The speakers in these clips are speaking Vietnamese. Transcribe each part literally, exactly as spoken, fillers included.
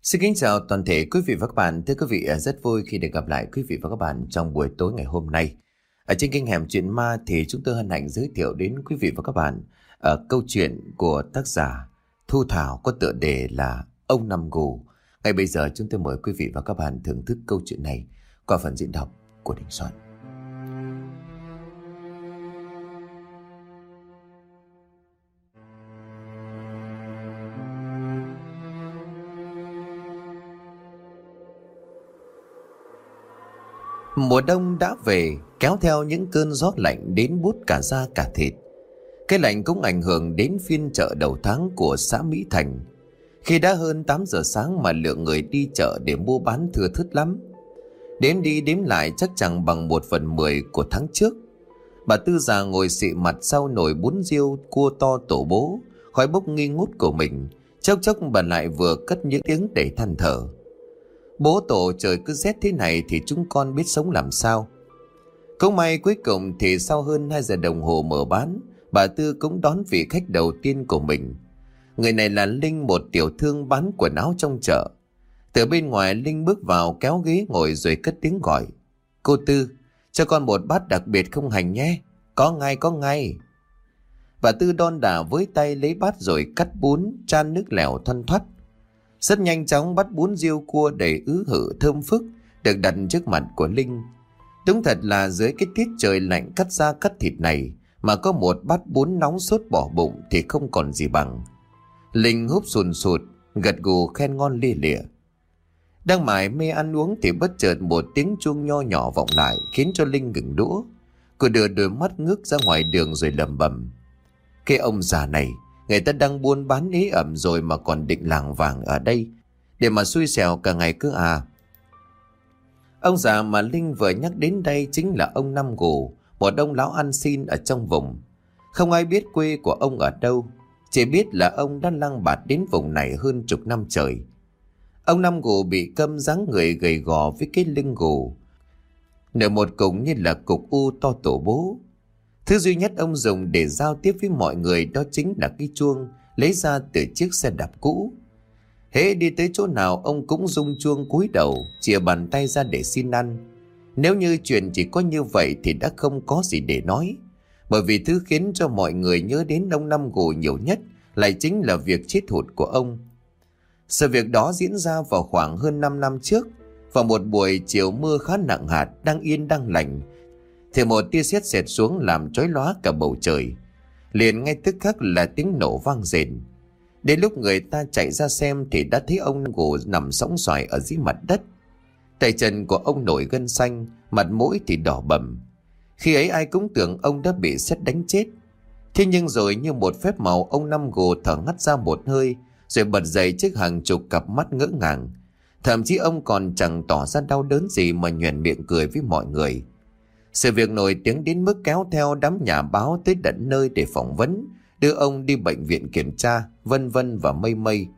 Xin kính chào toàn thể quý vị và các bạn. Thưa quý vị, rất vui khi được gặp lại quý vị và các bạn trong buổi tối ngày hôm nay. Ở trên kênh Hẻm Chuyện Ma thì chúng tôi hân hạnh giới thiệu đến quý vị và các bạn ở câu chuyện của tác giả Thu Thảo có tựa đề là Ông Năm Gù. Ngay bây giờ chúng tôi mời quý vị và các bạn thưởng thức câu chuyện này qua phần diễn đọc của Đình Soạn. Mùa đông đã về, kéo theo những cơn gió lạnh đến buốt cả da cả thịt. Cái lạnh cũng ảnh hưởng đến phiên chợ đầu tháng của xã Mỹ Thành. Khi đã hơn tám giờ sáng mà lượng người đi chợ để mua bán thưa thớt lắm. Đếm đi đếm lại chắc chẳng bằng một phần mười của tháng trước. Bà Tư già ngồi xị mặt sau nồi bún riêu cua to tổ bố, khói bốc nghi ngút của mình. Chốc chốc bà lại vừa cất những tiếng để than thở. Bố tổ, trời cứ rét thế này thì chúng con biết sống làm sao. Cũng may cuối cùng thì sau hơn hai giờ đồng hồ mở bán, bà Tư cũng đón vị khách đầu tiên của mình. Người này là Linh, một tiểu thương bán quần áo trong chợ. Từ bên ngoài Linh bước vào kéo ghế ngồi rồi cất tiếng gọi. Cô Tư, cho con một bát đặc biệt không hành nhé. Có ngay có ngay. Bà Tư đon đả với tay lấy bát rồi cắt bún, chan nước lèo thoăn thoắt. Rất nhanh chóng bát bún riêu cua đầy ứ hự thơm phức được đặt trước mặt của Linh. Đúng thật là dưới cái tiết trời lạnh cắt da cắt thịt này mà có một bát bún nóng sốt bỏ bụng thì không còn gì bằng. Linh húp sùn sụt, gật gù khen ngon lia lịa. Đang mải mê ăn uống thì bất chợt một tiếng chuông nho nhỏ vọng lại khiến cho Linh ngừng đũa. Cô đưa đôi mắt ngước ra ngoài đường rồi lẩm bẩm. Cái ông già này, người ta đang buôn bán ế ẩm rồi mà còn định làng vàng ở đây để mà xui xẻo cả ngày cứ à. Ông già mà Linh vừa nhắc đến đây chính là ông Năm Gù, một ông lão ăn xin ở trong vùng. Không ai biết quê của ông ở đâu, chỉ biết là ông đã lang bạt đến vùng này hơn chục năm trời. Ông Năm Gù bị câm, dáng người gầy gò với cái lưng gù, nở một cục như là cục u to tổ bố. Thứ duy nhất ông dùng để giao tiếp với mọi người đó chính là cái chuông lấy ra từ chiếc xe đạp cũ. Hễ đi tới chỗ nào ông cũng rung chuông cúi đầu, chìa bàn tay ra để xin ăn. Nếu như chuyện chỉ có như vậy thì đã không có gì để nói. Bởi vì thứ khiến cho mọi người nhớ đến ông Năm Gù nhiều nhất lại chính là việc chết hụt của ông. Sự việc đó diễn ra vào khoảng hơn năm năm trước. Vào một buổi chiều mưa khá nặng hạt, đang yên đang lành, thì một tia sét xẹt xuống làm chói lóa cả bầu trời. Liền ngay tức khắc là tiếng nổ vang rền. Đến lúc người ta chạy ra xem thì đã thấy ông Gù nằm sõng soài ở dưới mặt đất. Tay chân của ông nổi gân xanh, mặt mũi thì đỏ bầm. Khi ấy ai cũng tưởng ông đã bị sét đánh chết. Thế nhưng rồi như một phép màu, ông Năm Gù thở ngắt ra một hơi rồi bật dậy trước hàng chục cặp mắt ngỡ ngàng. Thậm chí ông còn chẳng tỏ ra đau đớn gì mà nhoẻn miệng cười với mọi người. Sự việc nổi tiếng đến mức kéo theo đám nhà báo tới tận nơi để phỏng vấn, đưa ông đi bệnh viện kiểm tra, vân vân và mây mây.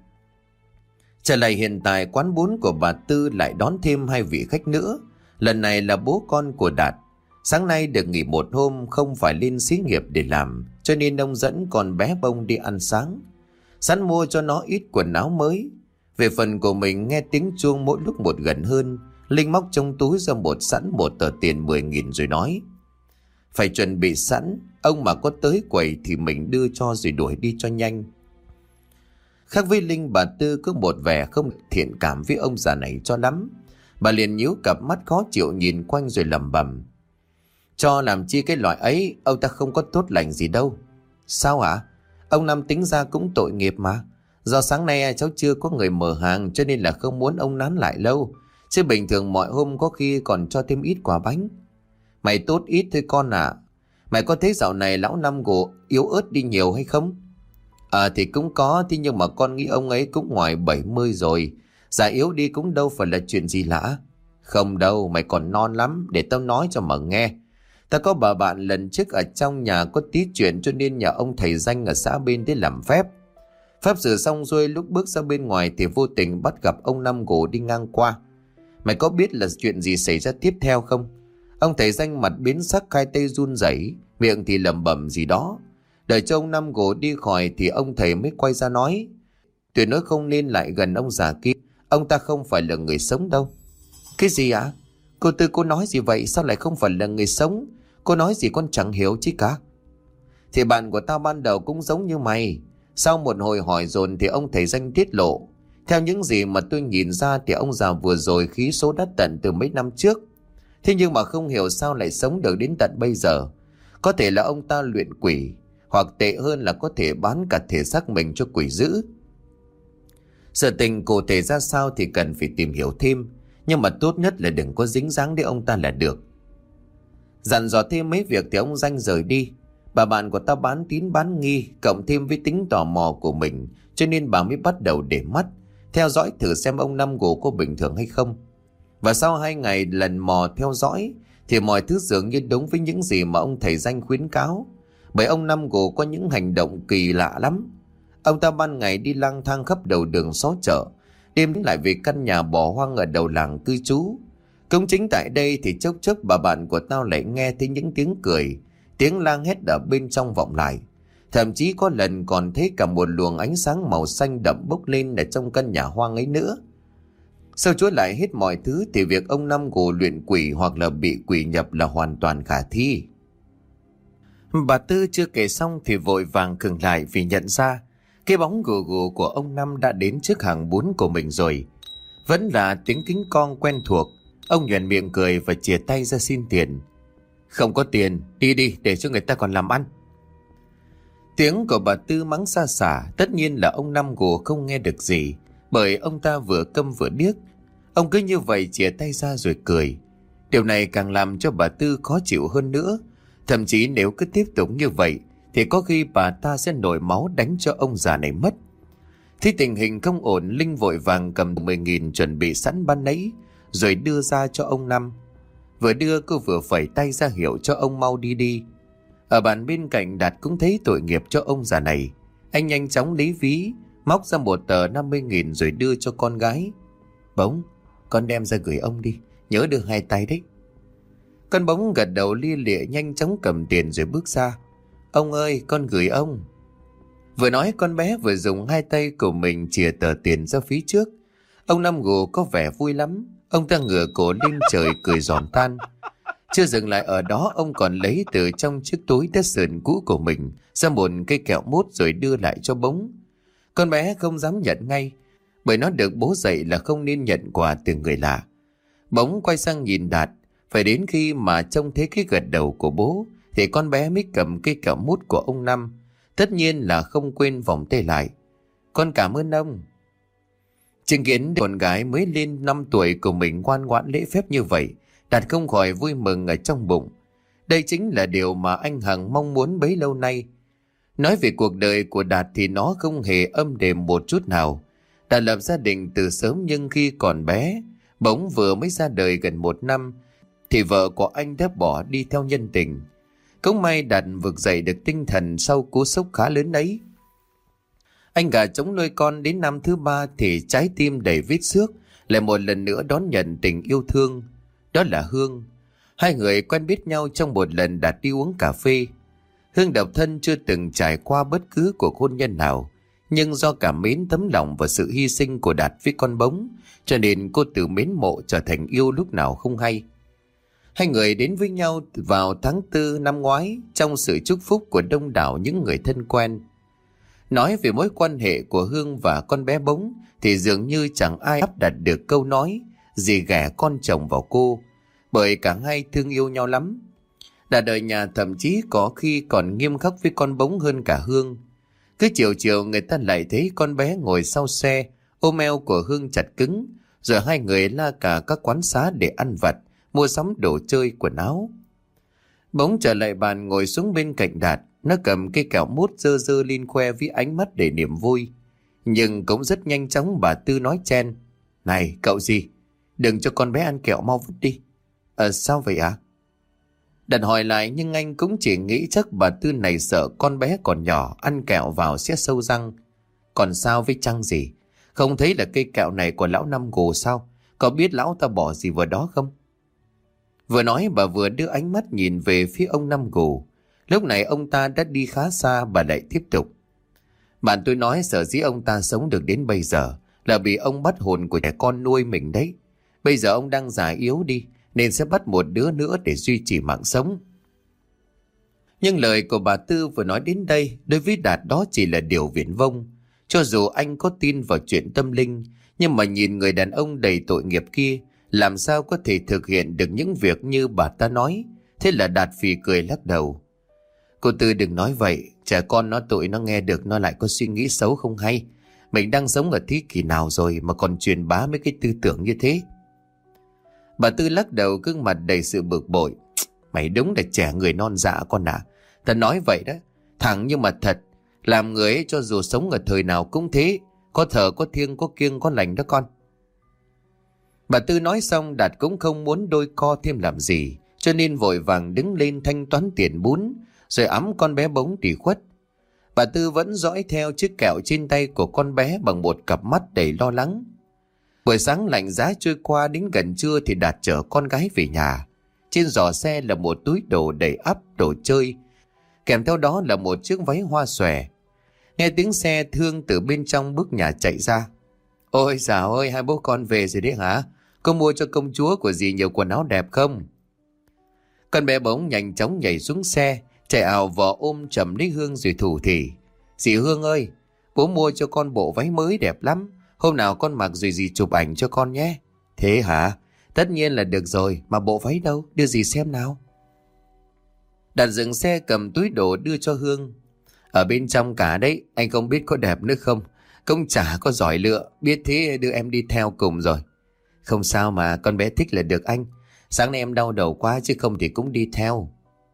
Trở lại hiện tại, quán bún của bà Tư lại đón thêm hai vị khách nữa. Lần này là bố con của Đạt. Sáng nay được nghỉ một hôm, không phải lên xí nghiệp để làm, cho nên ông dẫn con bé Bông đi ăn sáng. Sẵn mua cho nó ít quần áo mới. Về phần của mình, nghe tiếng chuông mỗi lúc một gần hơn, Linh móc trong túi ra một sẵn một tờ tiền mười nghìn rồi nói. Phải chuẩn bị sẵn, ông mà có tới quầy thì mình đưa cho rồi đuổi đi cho nhanh. Khác với Linh, bà Tư có một vẻ không thiện cảm với ông già này cho lắm. Bà liền nhíu cặp mắt khó chịu nhìn quanh rồi lẩm bẩm. Cho làm chi cái loại ấy, ông ta không có tốt lành gì đâu. Sao hả? Ông Năm tính ra cũng tội nghiệp mà. Do sáng nay cháu chưa có người mở hàng cho nên là không muốn ông nán lại lâu. Chứ bình thường mọi hôm có khi còn cho thêm ít quả bánh. Mày tốt ít thôi con à. Mày có thấy dạo này lão Năm Gù yếu ớt đi nhiều hay không? À thì cũng có, thế nhưng mà con nghĩ ông ấy cũng ngoài bảy mươi rồi. Già yếu đi cũng đâu phải là chuyện gì lạ. Không đâu, mày còn non lắm, để tao nói cho mà nghe. Ta có bà bạn lần trước ở trong nhà có tí chuyện cho nên nhờ ông thầy danh ở xã bên tới làm phép. Pháp sự xong xuôi, lúc bước ra bên ngoài thì vô tình bắt gặp ông Năm Gù đi ngang qua. Mày có biết là chuyện gì xảy ra tiếp theo không? Ông thầy danh mặt biến sắc, hai tay run rẩy, miệng thì lẩm bẩm gì đó. Đợi cho ông Năm Gù đi khỏi thì ông thầy mới quay ra nói. Tuyệt nói không nên lại gần ông già kia. Ông ta không phải là người sống đâu. Cái gì ạ? À? Cô Tư cô nói gì vậy? Sao lại không phải là người sống? Cô nói gì con chẳng hiểu chứ cả. Thì bạn của tao ban đầu cũng giống như mày. Sau một hồi hỏi dồn thì ông thầy danh tiết lộ. Theo những gì mà tôi nhìn ra thì ông già vừa rồi khí số đã tận từ mấy năm trước. Thế nhưng mà không hiểu sao lại sống được đến tận bây giờ. Có thể là ông ta luyện quỷ, hoặc tệ hơn là có thể bán cả thể xác mình cho quỷ dữ. Sự tình cụ thể ra sao thì cần phải tìm hiểu thêm, nhưng mà tốt nhất là đừng có dính dáng đến ông ta là được. Dặn dò thêm mấy việc thì ông Danh rời đi. Bà bạn của ta bán tín bán nghi, cộng thêm với tính tò mò của mình, cho nên bà mới bắt đầu để mắt theo dõi thử xem ông Năm Gồ có bình thường hay không. Và sau hai ngày lần mò theo dõi thì mọi thứ dường như đúng với những gì mà ông thầy Danh khuyến cáo. Bởi ông Năm Gồ có những hành động kỳ lạ lắm. Ông ta ban ngày đi lang thang khắp đầu đường xó chợ, đêm lại về căn nhà bỏ hoang ở đầu làng cư trú. Cũng chính tại đây thì chốc chốc bà bạn của tao lại nghe thấy những tiếng cười, tiếng la hét ở bên trong vọng lại. Thậm chí có lần còn thấy cả một luồng ánh sáng màu xanh đậm bốc lên ở trong căn nhà hoang ấy nữa. Sau chuỗi lại hết mọi thứ thì việc ông Năm Gồ luyện quỷ hoặc là bị quỷ nhập là hoàn toàn khả thi. Bà Tư chưa kể xong thì vội vàng khựng lại vì nhận ra cái bóng gù gù của ông Năm đã đến trước hàng bún của mình rồi. Vẫn là tiếng kính con quen thuộc. Ông nhoẻn miệng cười và chìa tay ra xin tiền. Không có tiền, đi đi để cho người ta còn làm ăn. Tiếng của bà Tư mắng xa xả. Tất nhiên là ông Năm Gồ không nghe được gì, bởi ông ta vừa câm vừa điếc. Ông cứ như vậy chìa tay ra rồi cười. Điều này càng làm cho bà Tư khó chịu hơn nữa. Thậm chí nếu cứ tiếp tục như vậy thì có khi bà ta sẽ nổi máu đánh cho ông già này mất. Thấy tình hình không ổn, Linh vội vàng cầm mười nghìn chuẩn bị sẵn ban nãy rồi đưa ra cho ông Năm. Vừa đưa cô vừa phẩy tay ra hiệu cho ông mau đi đi. Ở bàn bên cạnh Đạt cũng thấy tội nghiệp cho ông già này. Anh nhanh chóng lấy ví, móc ra một tờ năm mươi nghìn rồi đưa cho con gái. Bỗng, con đem ra gửi ông đi, nhớ đưa hai tay đấy. Con Bóng gật đầu lia lịa nhanh chóng cầm tiền rồi bước ra. Ông ơi, con gửi ông. Vừa nói con bé vừa dùng hai tay của mình chìa tờ tiền ra phía trước. Ông Năm Gồ có vẻ vui lắm. Ông ta ngửa cổ lên trời cười giòn tan. Chưa dừng lại ở đó, ông còn lấy từ trong chiếc túi đất sườn cũ của mình ra một cây kẹo mút rồi đưa lại cho Bóng. Con bé không dám nhận ngay, bởi nó được bố dạy là không nên nhận quà từ người lạ. Bóng quay sang nhìn Đạt. Phải đến khi mà trông thấy cái gật đầu của bố thì con bé mới cầm cây kẹo mút của ông Năm. Tất nhiên là không quên vòng tay lại. Con cảm ơn ông. Chứng kiến con gái mới lên năm tuổi của mình ngoan ngoãn lễ phép như vậy, Đạt không khỏi vui mừng ở trong bụng. Đây chính là điều mà anh hằng mong muốn bấy lâu nay. Nói về cuộc đời của Đạt thì nó không hề âm đềm một chút nào. Đạt lập gia đình từ sớm, nhưng khi còn bé, Bóng vừa mới ra đời gần một năm thì vợ của anh đã bỏ đi theo nhân tình. Cũng may Đạt vực dậy được tinh thần sau cú sốc khá lớn ấy. Anh gà trống nuôi con đến năm thứ ba thì trái tim đầy vết xước lại một lần nữa đón nhận tình yêu thương. Đó là Hương. Hai người quen biết nhau trong một lần Đạt đi uống cà phê. Hương độc thân chưa từng trải qua bất cứ cuộc hôn nhân nào, nhưng do cảm mến tấm lòng và sự hy sinh của Đạt với con Bóng, cho nên cô từ mến mộ trở thành yêu lúc nào không hay. Hai người đến với nhau vào tháng tư năm ngoái trong sự chúc phúc của đông đảo những người thân quen. Nói về mối quan hệ của Hương và con bé Bóng thì dường như chẳng ai áp đặt được câu nói gì ghẻ con chồng vào cô, bởi cả hai thương yêu nhau lắm. Đã đời nhà thậm chí có khi còn nghiêm khắc với con Bóng hơn cả Hương. Cứ chiều chiều người ta lại thấy con bé ngồi sau xe ôm eo của Hương chặt cứng, rồi hai người la cả các quán xá để ăn vặt, mua sắm đồ chơi quần áo. Bóng trở lại bàn ngồi xuống bên cạnh Đạt. Nó cầm cây kẹo mút dơ dơ lên khoe với ánh mắt để niềm vui. Nhưng cũng rất nhanh chóng bà Tư nói chen. Này cậu gì, đừng cho con bé ăn kẹo, mau vứt đi. Ờ sao vậy ạ? À? Đạt hỏi lại, nhưng anh cũng chỉ nghĩ chắc bà Tư này sợ con bé còn nhỏ ăn kẹo vào sẽ sâu răng. Còn sao với chăng gì? Không thấy là cây kẹo này của lão Năm Gồ sao? Có biết lão ta bỏ gì vào đó không? Vừa nói bà vừa đưa ánh mắt nhìn về phía ông Năm Gồ. Lúc này ông ta đã đi khá xa, bà lại tiếp tục. Bạn tôi nói sở dĩ ông ta sống được đến bây giờ là vì ông bắt hồn của trẻ con nuôi mình đấy. Bây giờ ông đang già yếu đi, nên sẽ bắt một đứa nữa để duy trì mạng sống. Nhưng lời của bà Tư vừa nói đến đây, đối với Đạt đó chỉ là điều viển vông. Cho dù anh có tin vào chuyện tâm linh, nhưng mà nhìn người đàn ông đầy tội nghiệp kia, làm sao có thể thực hiện được những việc như bà ta nói. Thế là Đạt phì cười lắc đầu. Cô Tư đừng nói vậy, trẻ con nó tội nó nghe được nó lại có suy nghĩ xấu không hay. Mình đang sống ở thế kỷ nào rồi mà còn truyền bá mấy cái tư tưởng như thế. Bà Tư lắc đầu, gương mặt đầy sự bực bội. Mày đúng là trẻ người non dạ con ạ. À. Ta nói vậy đó, thẳng nhưng mà thật. Làm người ấy cho dù sống ở thời nào cũng thế. Có thờ, có thiêng, có kiêng, có lành đó con. Bà Tư nói xong, Đạt cũng không muốn đôi co thêm làm gì, cho nên vội vàng đứng lên thanh toán tiền bún, rồi ẵm con bé Bống đi khuất. Bà Tư vẫn dõi theo chiếc kẹo trên tay của con bé bằng một cặp mắt đầy lo lắng. Buổi sáng lạnh giá trôi qua, đến gần trưa thì Đạt chở con gái về nhà. Trên giỏ xe là một túi đồ đầy ắp đồ chơi, kèm theo đó là một chiếc váy hoa xòe. Nghe tiếng xe, Thương từ bên trong bước nhà chạy ra. Ôi dào ơi, hai bố con về rồi đấy hả? Có mua cho công chúa của dì nhiều quần áo đẹp không? Con bé Bống nhanh chóng nhảy xuống xe, chạy ảo vào ôm chầm lấy Hương rồi thủ thỉ. Dì Hương ơi, bố mua cho con bộ váy mới đẹp lắm. Hôm nào con mặc rồi dì chụp ảnh cho con nhé. Thế hả? Tất nhiên là được rồi, mà bộ váy đâu? Đưa dì xem nào. Đạt dừng xe cầm túi đồ đưa cho Hương. Ở bên trong cả đấy, anh không biết có đẹp nữa không? Công chả có giỏi lựa, biết thế đưa em đi theo cùng rồi. Không sao mà, con bé thích là được anh. Sáng nay em đau đầu quá chứ không thì cũng đi theo.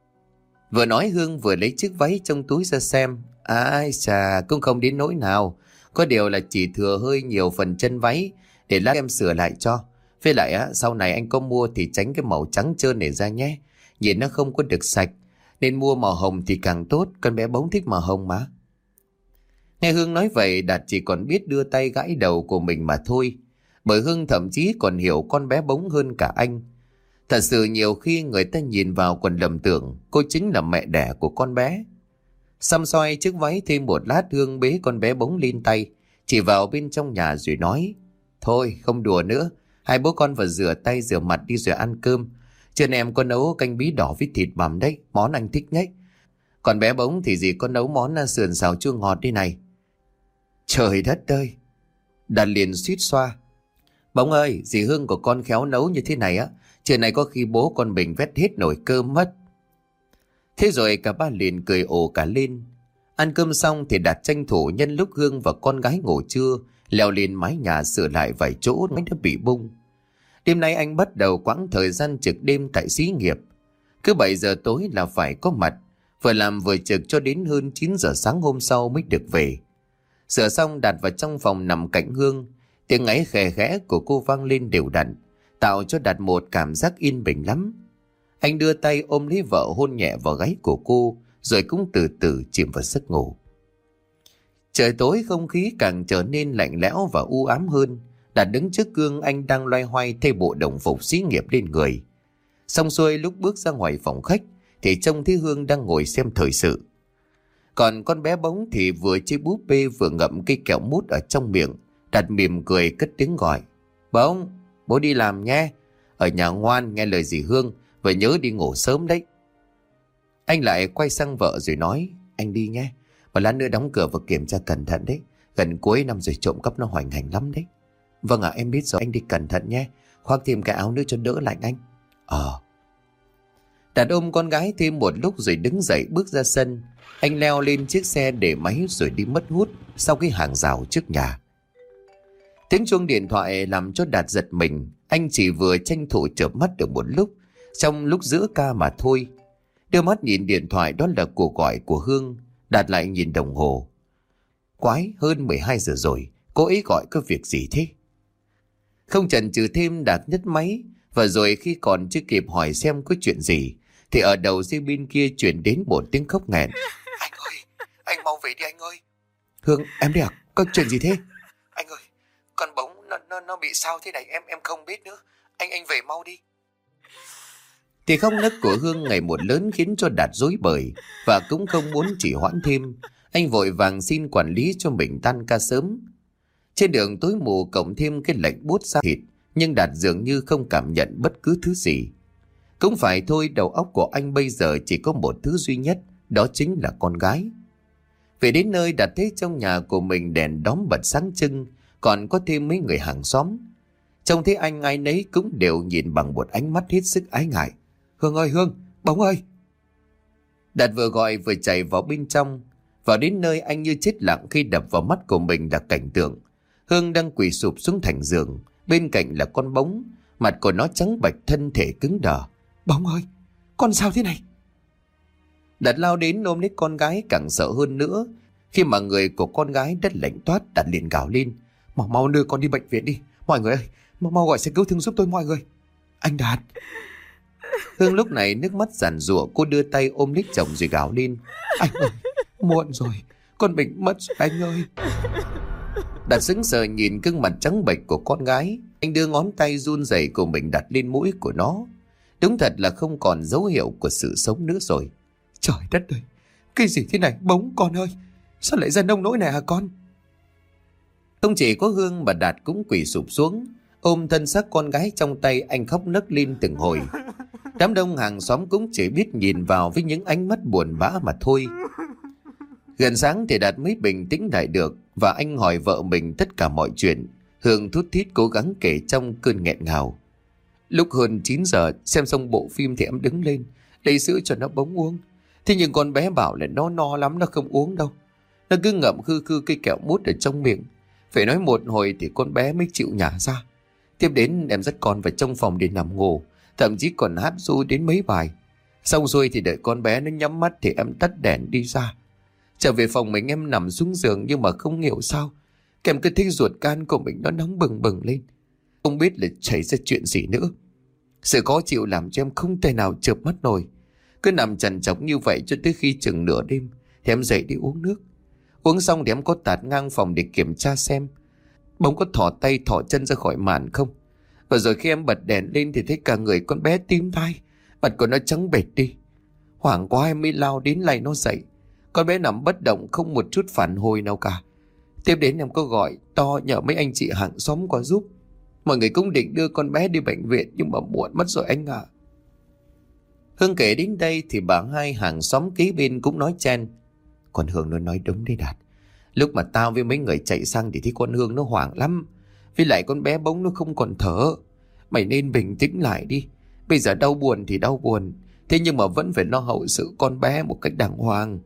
Vừa nói Hương vừa lấy chiếc váy trong túi ra xem. Ai chà, cũng không đến nỗi nào. Có điều là chỉ thừa hơi nhiều phần chân váy, để lát em sửa lại cho. Với lại á, sau này anh có mua thì tránh cái màu trắng trơn này ra nhé. Nhìn nó không có được sạch. Nên mua màu hồng thì càng tốt, con bé Bống thích màu hồng mà. Nghe Hương nói vậy, Đạt chỉ còn biết đưa tay gãi đầu của mình mà thôi. Bởi Hương thậm chí còn hiểu con bé Bống hơn cả anh. Thật sự nhiều khi người ta nhìn vào còn lầm tưởng cô chính là mẹ đẻ của con bé. Xăm xoay chiếc váy thêm một lát, Hương bế con bé Bống lên tay, chỉ vào bên trong nhà rồi nói. Thôi không đùa nữa, hai bố con vào rửa tay rửa mặt đi rồi ăn cơm. Trưa nay em có nấu canh bí đỏ với thịt bằm đấy, món anh thích nhất. Còn bé Bống thì dì có nấu món sườn xào chua ngọt đây này. Trời đất ơi! Đạt liền suýt xoa. Bống ơi, dì Hương của con khéo nấu như thế này á, trưa nay có khi bố con mình vét hết nồi cơm mất. Thế rồi cả ba liền cười ồ cả lên. Ăn cơm xong thì Đạt tranh thủ nhân lúc Hương và con gái ngủ trưa, leo lên mái nhà sửa lại vài chỗ nó đã bị bung. Đêm nay anh bắt đầu quãng thời gian trực đêm tại xí nghiệp. Cứ bảy giờ tối là phải có mặt, vừa làm vừa trực cho đến hơn chín giờ sáng hôm sau mới được về. Sửa xong, Đạt vào trong phòng nằm cạnh Hương. Tiếng ngáy khè khẽ của cô vang lên đều đặn, tạo cho Đạt một cảm giác yên bình lắm. Anh đưa tay ôm lấy vợ, hôn nhẹ vào gáy của cô, rồi cũng từ từ chìm vào giấc ngủ. Trời tối, không khí càng trở nên lạnh lẽo và u ám hơn. Đạt đứng trước gương, anh đang loay hoay thay bộ đồng phục xí nghiệp lên người. Xong xuôi, lúc bước ra ngoài phòng khách thì trông thấy Hương đang ngồi xem thời sự. Còn con bé Bống thì vừa chơi búp bê vừa ngậm cây kẹo mút ở trong miệng. Đạt mỉm cười cất tiếng gọi. Bống, bố đi làm nhé. Ở nhà ngoan nghe lời dì Hương, và nhớ đi ngủ sớm đấy. Anh lại quay sang vợ rồi nói. Anh đi nhé, và lát nữa đóng cửa và kiểm tra cẩn thận đấy. Gần cuối năm rồi trộm cắp nó hoành hành lắm đấy. Vâng ạ, em biết rồi, anh đi cẩn thận nhé. Khoác thêm cái áo nữa cho đỡ lạnh anh. Ờ. Đạt ôm con gái thêm một lúc rồi đứng dậy bước ra sân. Anh leo lên chiếc xe để máy rồi đi mất hút sau cái hàng rào trước nhà. Tiếng chuông điện thoại làm cho Đạt giật mình. Anh chỉ vừa tranh thủ chợp mắt được một lúc, trong lúc giữa ca mà thôi. Đưa mắt nhìn điện thoại, đó là cuộc gọi của Hương. Đạt lại nhìn đồng hồ. Quái, hơn mười hai giờ rồi, cô ấy gọi có việc gì thế? Không chần chừ thêm, Đạt nhấc máy. Và rồi khi còn chưa kịp hỏi xem có chuyện gì thì ở đầu dây bên kia chuyển đến một tiếng khóc nghẹn. Anh ơi, anh mau về đi anh ơi. Hương, em đi à? Có chuyện gì thế? Anh ơi, con Bống nó, nó, nó bị sao thế này, em em không biết nữa. Anh anh về mau đi. Thì khóc nấc của Hương ngày một lớn khiến cho Đạt rối bời, và cũng không muốn trì hoãn thêm. Anh vội vàng xin quản lý cho mình tan ca sớm. Trên đường tối mù cộng thêm cái lạnh buốt da thịt, nhưng Đạt dường như không cảm nhận bất cứ thứ gì. Cũng phải thôi, đầu óc của anh bây giờ chỉ có một thứ duy nhất, đó chính là con gái. Về đến nơi, Đạt thấy trong nhà của mình đèn đóm bật sáng trưng, còn có thêm mấy người hàng xóm. Trông thấy anh ai nấy cũng đều nhìn bằng một ánh mắt hết sức ái ngại. Hương ơi Hương, bóng ơi! Đạt vừa gọi vừa chạy vào bên trong. Vào đến nơi, anh như chết lặng khi đập vào mắt của mình là cảnh tượng Hương đang quỳ sụp xuống thành giường, bên cạnh là con bóng, mặt của nó trắng bệch, thân thể cứng đờ. Bóng ơi, con sao thế này? Đạt lao đến ôm lấy con gái, càng sợ hơn nữa khi mà người của con gái đất lạnh toát. Đạt liền gào lên: Mau mau đưa con đi bệnh viện đi, mọi người ơi, mau mau gọi xe cứu thương giúp tôi mọi người. Anh Đạt! Hương lúc này nước mắt giàn giụa, cô đưa tay ôm lấy chồng rồi gào lên: Anh ơi, muộn rồi, con mình mất rồi anh ơi. Đạt sững sờ nhìn gương mặt trắng bệch của con gái. Anh đưa ngón tay run rẩy của mình đặt lên mũi của nó. Đúng thật là không còn dấu hiệu của sự sống nữa rồi. Trời đất ơi, cái gì thế này Bóng con ơi? Sao lại ra nông nỗi này hả con? Không chỉ có Hương mà Đạt cũng quỳ sụp xuống, ôm thân xác con gái trong tay. Anh khóc nấc lên từng hồi. Đám đông hàng xóm cũng chỉ biết nhìn vào với những ánh mắt buồn bã mà thôi. Gần sáng thì Đạt mới bình tĩnh lại được, và anh hỏi vợ mình tất cả mọi chuyện. Hương thút thít cố gắng kể trong cơn nghẹn ngào. Lúc hơn chín giờ xem xong bộ phim thì em đứng lên lấy sữa cho nó Bóng uống. Thế nhưng con bé bảo là nó no lắm, nó không uống đâu. Nó cứ ngậm khư khư cây kẹo mút ở trong miệng. Phải nói một hồi thì con bé mới chịu nhả ra. Tiếp đến em dắt con vào trong phòng để nằm ngủ, thậm chí còn hát ru đến mấy bài. Xong rồi thì đợi con bé nó nhắm mắt thì em tắt đèn đi ra. Trở về phòng mình, em nằm xuống giường nhưng mà không hiểu sao em cứ thấy ruột gan của mình nó nóng bừng bừng lên. Không biết là xảy ra chuyện gì nữa. Sự khó chịu làm cho em không thể nào chợp mắt nổi. Cứ nằm trằn trọc như vậy cho tới khi chừng nửa đêm thì em dậy đi uống nước. Uống xong thì em có tạt ngang phòng để kiểm tra xem Bóng có thỏ tay thỏ chân ra khỏi màn không. Và rồi khi em bật đèn lên thì thấy cả người con bé tím tái, mặt của nó trắng bệch đi. Hoảng quá em mới lao đến lay nó dậy. Con bé nằm bất động, không một chút phản hồi nào cả. Tiếp đến em có gọi to nhờ mấy anh chị hàng xóm qua giúp. Mọi người cũng định đưa con bé đi bệnh viện nhưng mà muộn mất rồi anh ạ. À. Hương kể đến đây thì bà hai hàng xóm kế bên cũng nói chen: Con Hương nó nói đúng đấy Đạt. Lúc mà tao với mấy người chạy sang thì thấy con Hương nó hoảng lắm. Với lại con bé Bóng nó không còn thở. Mày nên bình tĩnh lại đi. Bây giờ đau buồn thì đau buồn, thế nhưng mà vẫn phải lo hậu sự con bé một cách đàng hoàng.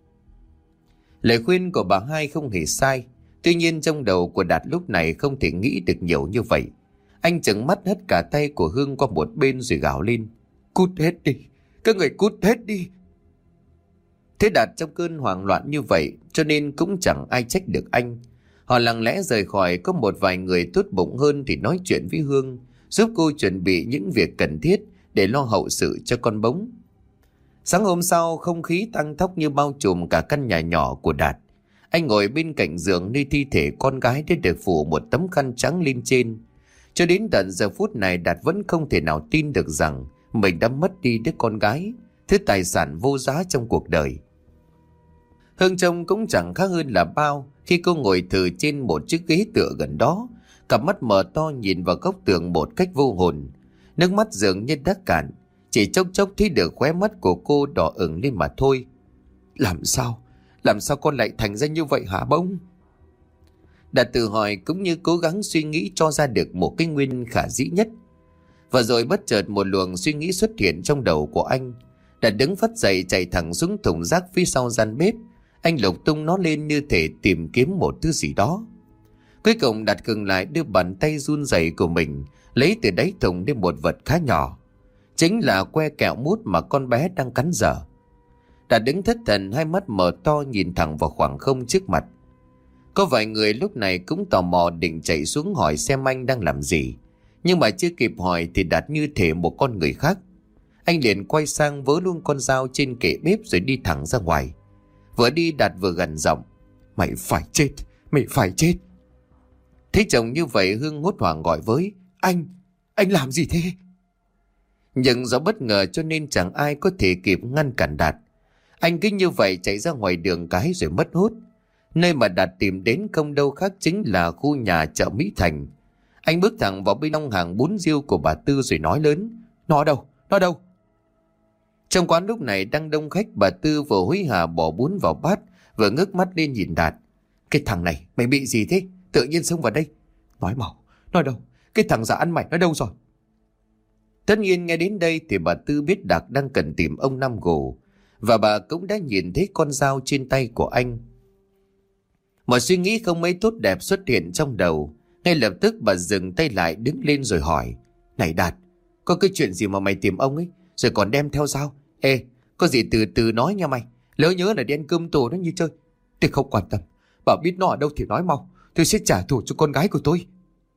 Lời khuyên của bà hai không hề sai. Tuy nhiên trong đầu của Đạt lúc này không thể nghĩ được nhiều như vậy. Anh trừng mắt hất cả tay của Hương qua một bên rồi gào lên: Cút hết đi, các người cút hết đi. Thế Đạt trong cơn hoảng loạn như vậy cho nên cũng chẳng ai trách được anh. Họ lặng lẽ rời khỏi. Có một vài người tốt bụng hơn thì nói chuyện với Hương, giúp cô chuẩn bị những việc cần thiết để lo hậu sự cho con Bóng. Sáng hôm sau, không khí tang tóc như bao trùm cả căn nhà nhỏ của Đạt. Anh ngồi bên cạnh giường nơi thi thể con gái để được phủ một tấm khăn trắng lên trên. Cho đến tận giờ phút này, Đạt vẫn không thể nào tin được rằng mình đã mất đi đứa con gái, thứ tài sản vô giá trong cuộc đời. Hương trông cũng chẳng khác hơn là bao khi cô ngồi thử trên một chiếc ghế tựa gần đó, cặp mắt mở to nhìn vào góc tường một cách vô hồn. Nước mắt dường như đã cạn, chỉ chốc chốc thấy được khóe mắt của cô đỏ ửng lên mà thôi. Làm sao? Làm sao con lại thành ra như vậy hả Bóng? Đạt tự hỏi cũng như cố gắng suy nghĩ cho ra được một cái nguyên khả dĩ nhất. Và rồi bất chợt một luồng suy nghĩ xuất hiện trong đầu của anh. Đạt đứng phắt dậy chạy thẳng xuống thùng rác phía sau gian bếp. Anh lục tung nó lên như thể tìm kiếm một thứ gì đó. Cuối cùng Đạt ngừng lại, đưa bàn tay run rẩy của mình lấy từ đáy thùng đến một vật khá nhỏ. Chính là que kẹo mút mà con bé đang cắn dở. Đạt đứng thất thần, hai mắt mở to nhìn thẳng vào khoảng không trước mặt. Có vài người lúc này cũng tò mò định chạy xuống hỏi xem anh đang làm gì. Nhưng mà chưa kịp hỏi thì Đạt như thể một con người khác. Anh liền quay sang vớ luôn con dao trên kệ bếp rồi đi thẳng ra ngoài. Vừa đi Đạt vừa gằn giọng: Mày phải chết, mày phải chết. Thấy chồng như vậy, Hương hốt hoảng gọi với: Anh, anh làm gì thế? Nhưng do bất ngờ cho nên chẳng ai có thể kịp ngăn cản Đạt. Anh cứ như vậy chạy ra ngoài đường cái rồi mất hút. Nơi mà Đạt tìm đến không đâu khác chính là khu nhà chợ Mỹ Thành. Anh bước thẳng vào bên trong hàng bún riêu của bà Tư rồi nói lớn: Nó đâu? Nó đâu? Trong quán lúc này đang đông khách, bà Tư vừa hối hả bỏ bún vào bát, vừa ngước mắt lên nhìn Đạt. Cái thằng này, mày bị gì thế? Tự nhiên xông vào đây. Nói mau, nói đâu? Cái thằng giả ăn mày nó đâu rồi? Tất nhiên nghe đến đây thì bà Tư biết Đạt đang cần tìm ông Năm Gồ, và bà cũng đã nhìn thấy con dao trên tay của anh. Một suy nghĩ không mấy tốt đẹp xuất hiện trong đầu. Ngay lập tức bà dừng tay lại, đứng lên rồi hỏi: Này Đạt, có cái chuyện gì mà mày tìm ông ấy rồi còn đem theo dao? Ê, có gì từ từ nói nha mày. Lỡ nhớ là đi ăn cơm tổ nó như chơi. Tôi không quan tâm, bảo biết nó ở đâu thì nói mau, tôi sẽ trả thù cho con gái của tôi.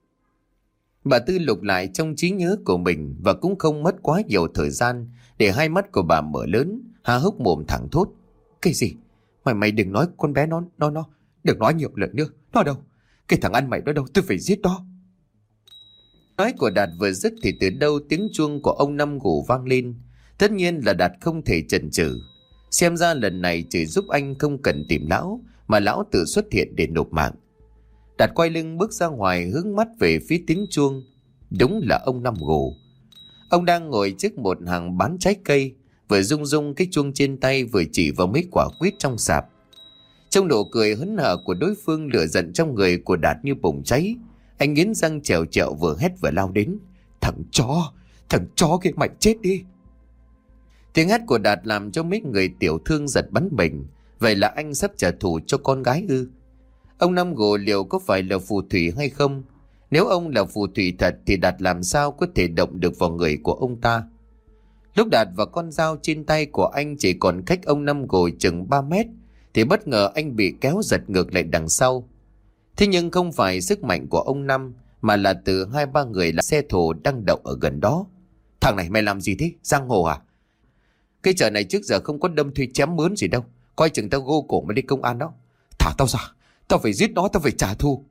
Bà Tư lục lại trong trí nhớ của mình, và cũng không mất quá nhiều thời gian để hai mắt của bà mở lớn, há hốc mồm thẳng thốt: Cái gì? Mày mày đừng nói con bé nó, nó, nó. Đừng nói nhiều lần nữa. Nó đâu? Cái thằng ăn mày nó đâu? Tôi phải giết nó. Nói của Đạt vừa dứt thì từ đâu tiếng chuông của ông Năm Gồ vang lên. Tất nhiên là Đạt không thể chần chừ. Xem ra lần này chỉ giúp anh không cần tìm lão, mà lão tự xuất hiện để nộp mạng. Đạt quay lưng bước ra ngoài, hướng mắt về phía tiếng chuông. Đúng là ông Năm Gồ. Ông đang ngồi trước một hàng bán trái cây, vừa rung rung cái chuông trên tay, vừa chỉ vào mấy quả quýt trong sạp. Trong nụ cười hớn hở của đối phương, lửa giận trong người của Đạt như bùng cháy. Anh nghiến răng trèo trèo, vừa hét vừa lao đến: Thằng chó, thằng chó kia, mày chết đi! Tiếng hét của Đạt làm cho mấy người tiểu thương giật bắn mình. Vậy là anh sắp trả thù cho con gái ư? Ông Năm Gồ liệu có phải là phù thủy hay không? Nếu ông là phù thủy thật thì Đạt làm sao có thể động được vào người của ông ta? Lúc Đạt và con dao trên tay của anh chỉ còn cách ông Năm Gồ chừng ba mét, thì bất ngờ anh bị kéo giật ngược lại đằng sau. Thế nhưng không phải sức mạnh của ông Năm, mà là từ hai ba người là xe thồ đang đậu ở gần đó. Thằng này mày làm gì thế? Giang hồ à? Cái chợ này trước giờ không có đâm thuê chém mướn gì đâu. Coi chừng tao gô cổ mà đi công an đó. Thả tao ra, tao phải giết nó, tao phải trả thù.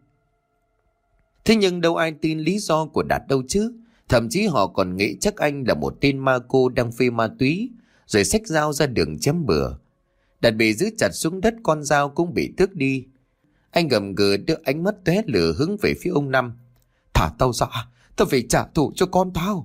Thế nhưng đâu ai tin lý do của Đạt đâu chứ. Thậm chí họ còn nghĩ chắc anh là một tên ma cô đang phê ma túy, rồi xách dao ra đường chém bừa. Đạt bị giữ chặt xuống đất, con dao cũng bị tước đi. Anh gầm gừ đưa ánh mắt tóe lửa hướng về phía ông Năm. Thả tao ra, tao phải trả thù cho con tao.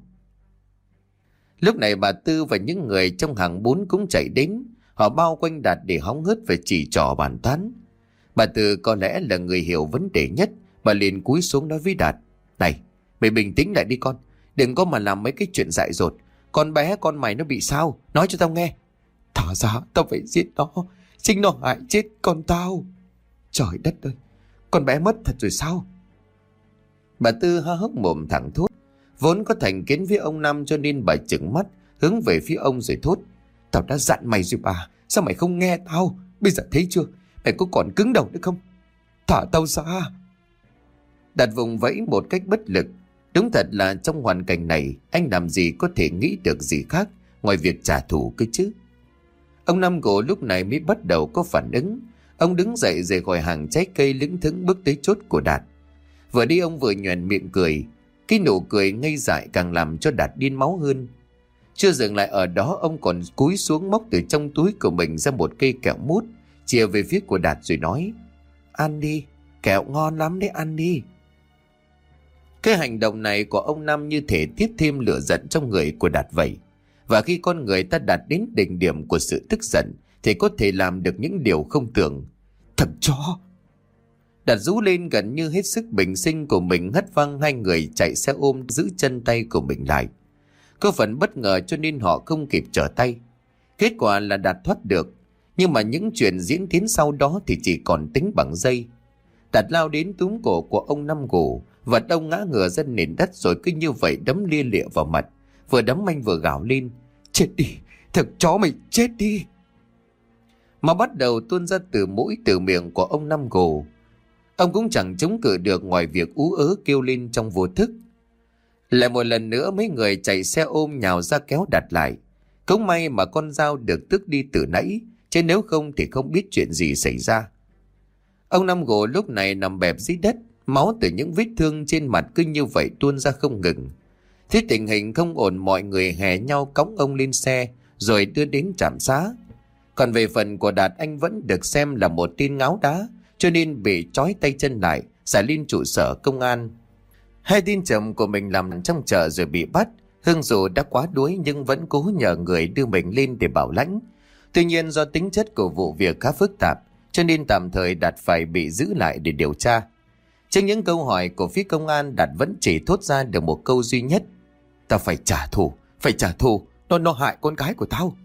Lúc này bà Tư và những người trong hàng bún cũng chạy đến. Họ bao quanh Đạt để hóng hớt và chỉ trỏ bàn tán. Bà Tư có lẽ là người hiểu vấn đề nhất. Bà liền cúi xuống nói với Đạt: Này, mày bình tĩnh lại đi con. Đừng có mà làm mấy cái chuyện dại dột. Con bé con mày nó bị sao? Nói cho tao nghe. Thả ra, tao phải giết nó. Chính nó hại chết con tao. Trời đất ơi, con bé mất thật rồi sao? Bà Tư há hốc mồm thẳng thốt. Vốn có thành kiến với ông Năm, cho nên bà trừng mắt hướng về phía ông rồi thốt: Tao đã dặn mày rồi bà, sao mày không nghe tao? Bây giờ thấy chưa, mày có còn cứng đầu nữa không? Thả tao ra. Đạt vùng vẫy một cách bất lực. Đúng thật là trong hoàn cảnh này, anh làm gì có thể nghĩ được gì khác ngoài việc trả thù cơ chứ. Ông Năm Gồ lúc này mới bắt đầu có phản ứng. Ông đứng dậy rời khỏi hàng trái cây, lững thững bước tới chốt của Đạt. Vừa đi ông vừa nhoẻn miệng cười. Cái nụ cười ngây dại càng làm cho Đạt điên máu hơn. Chưa dừng lại ở đó, ông còn cúi xuống móc từ trong túi của mình ra một cây kẹo mút, chìa về phía của Đạt rồi nói: Ăn đi, kẹo ngon lắm đấy, ăn đi. Cái hành động này của ông Năm như thể tiếp thêm lửa giận trong người của Đạt vậy. Và khi con người ta đạt đến đỉnh điểm của sự tức giận thì có thể làm được những điều không tưởng. Thằng chó! Đạt rú lên gần như hết sức bình sinh của mình, hất văng hai người chạy xe ôm giữ chân tay của mình lại. Có phần bất ngờ cho nên họ không kịp trở tay. Kết quả là Đạt thoát được. Nhưng mà những chuyện diễn tiến sau đó thì chỉ còn tính bằng giây. Đạt lao đến túm cổ của ông Năm Gồ, và ông ngã ngửa ra nền đất, rồi cứ như vậy đấm lia lịa vào mặt. Vừa đấm anh vừa gào lên: Chết đi, thằng chó mày chết đi! Mà bắt đầu tuôn ra từ mũi từ miệng của ông Năm Gồ. Ông cũng chẳng chống cự được ngoài việc ú ớ kêu lên trong vô thức. Lại một lần nữa mấy người chạy xe ôm nhào ra kéo Đạt lại. Cũng may mà con dao được tước đi từ nãy, chứ nếu không thì không biết chuyện gì xảy ra. Ông Năm Gồ lúc này nằm bẹp dưới đất, máu từ những vết thương trên mặt cứ như vậy tuôn ra không ngừng. Thế tình hình không ổn, mọi người hè nhau cõng ông lên xe rồi đưa đến trạm xá. Còn về phần của Đạt, anh vẫn được xem là một tên ngáo đá, cho nên bị trói tay chân lại, giải lên trụ sở công an. Hai tin chồng của mình làm trong chợ rồi bị bắt. Hương dù đã quá đuối nhưng vẫn cố nhờ người đưa mình lên để bảo lãnh. Tuy nhiên do tính chất của vụ việc khá phức tạp, cho nên tạm thời Đạt phải bị giữ lại để điều tra. Trước những câu hỏi của phía công an, Đạt vẫn chỉ thốt ra được một câu duy nhất: tao phải trả thù, phải trả thù, nó nó hại con gái của tao.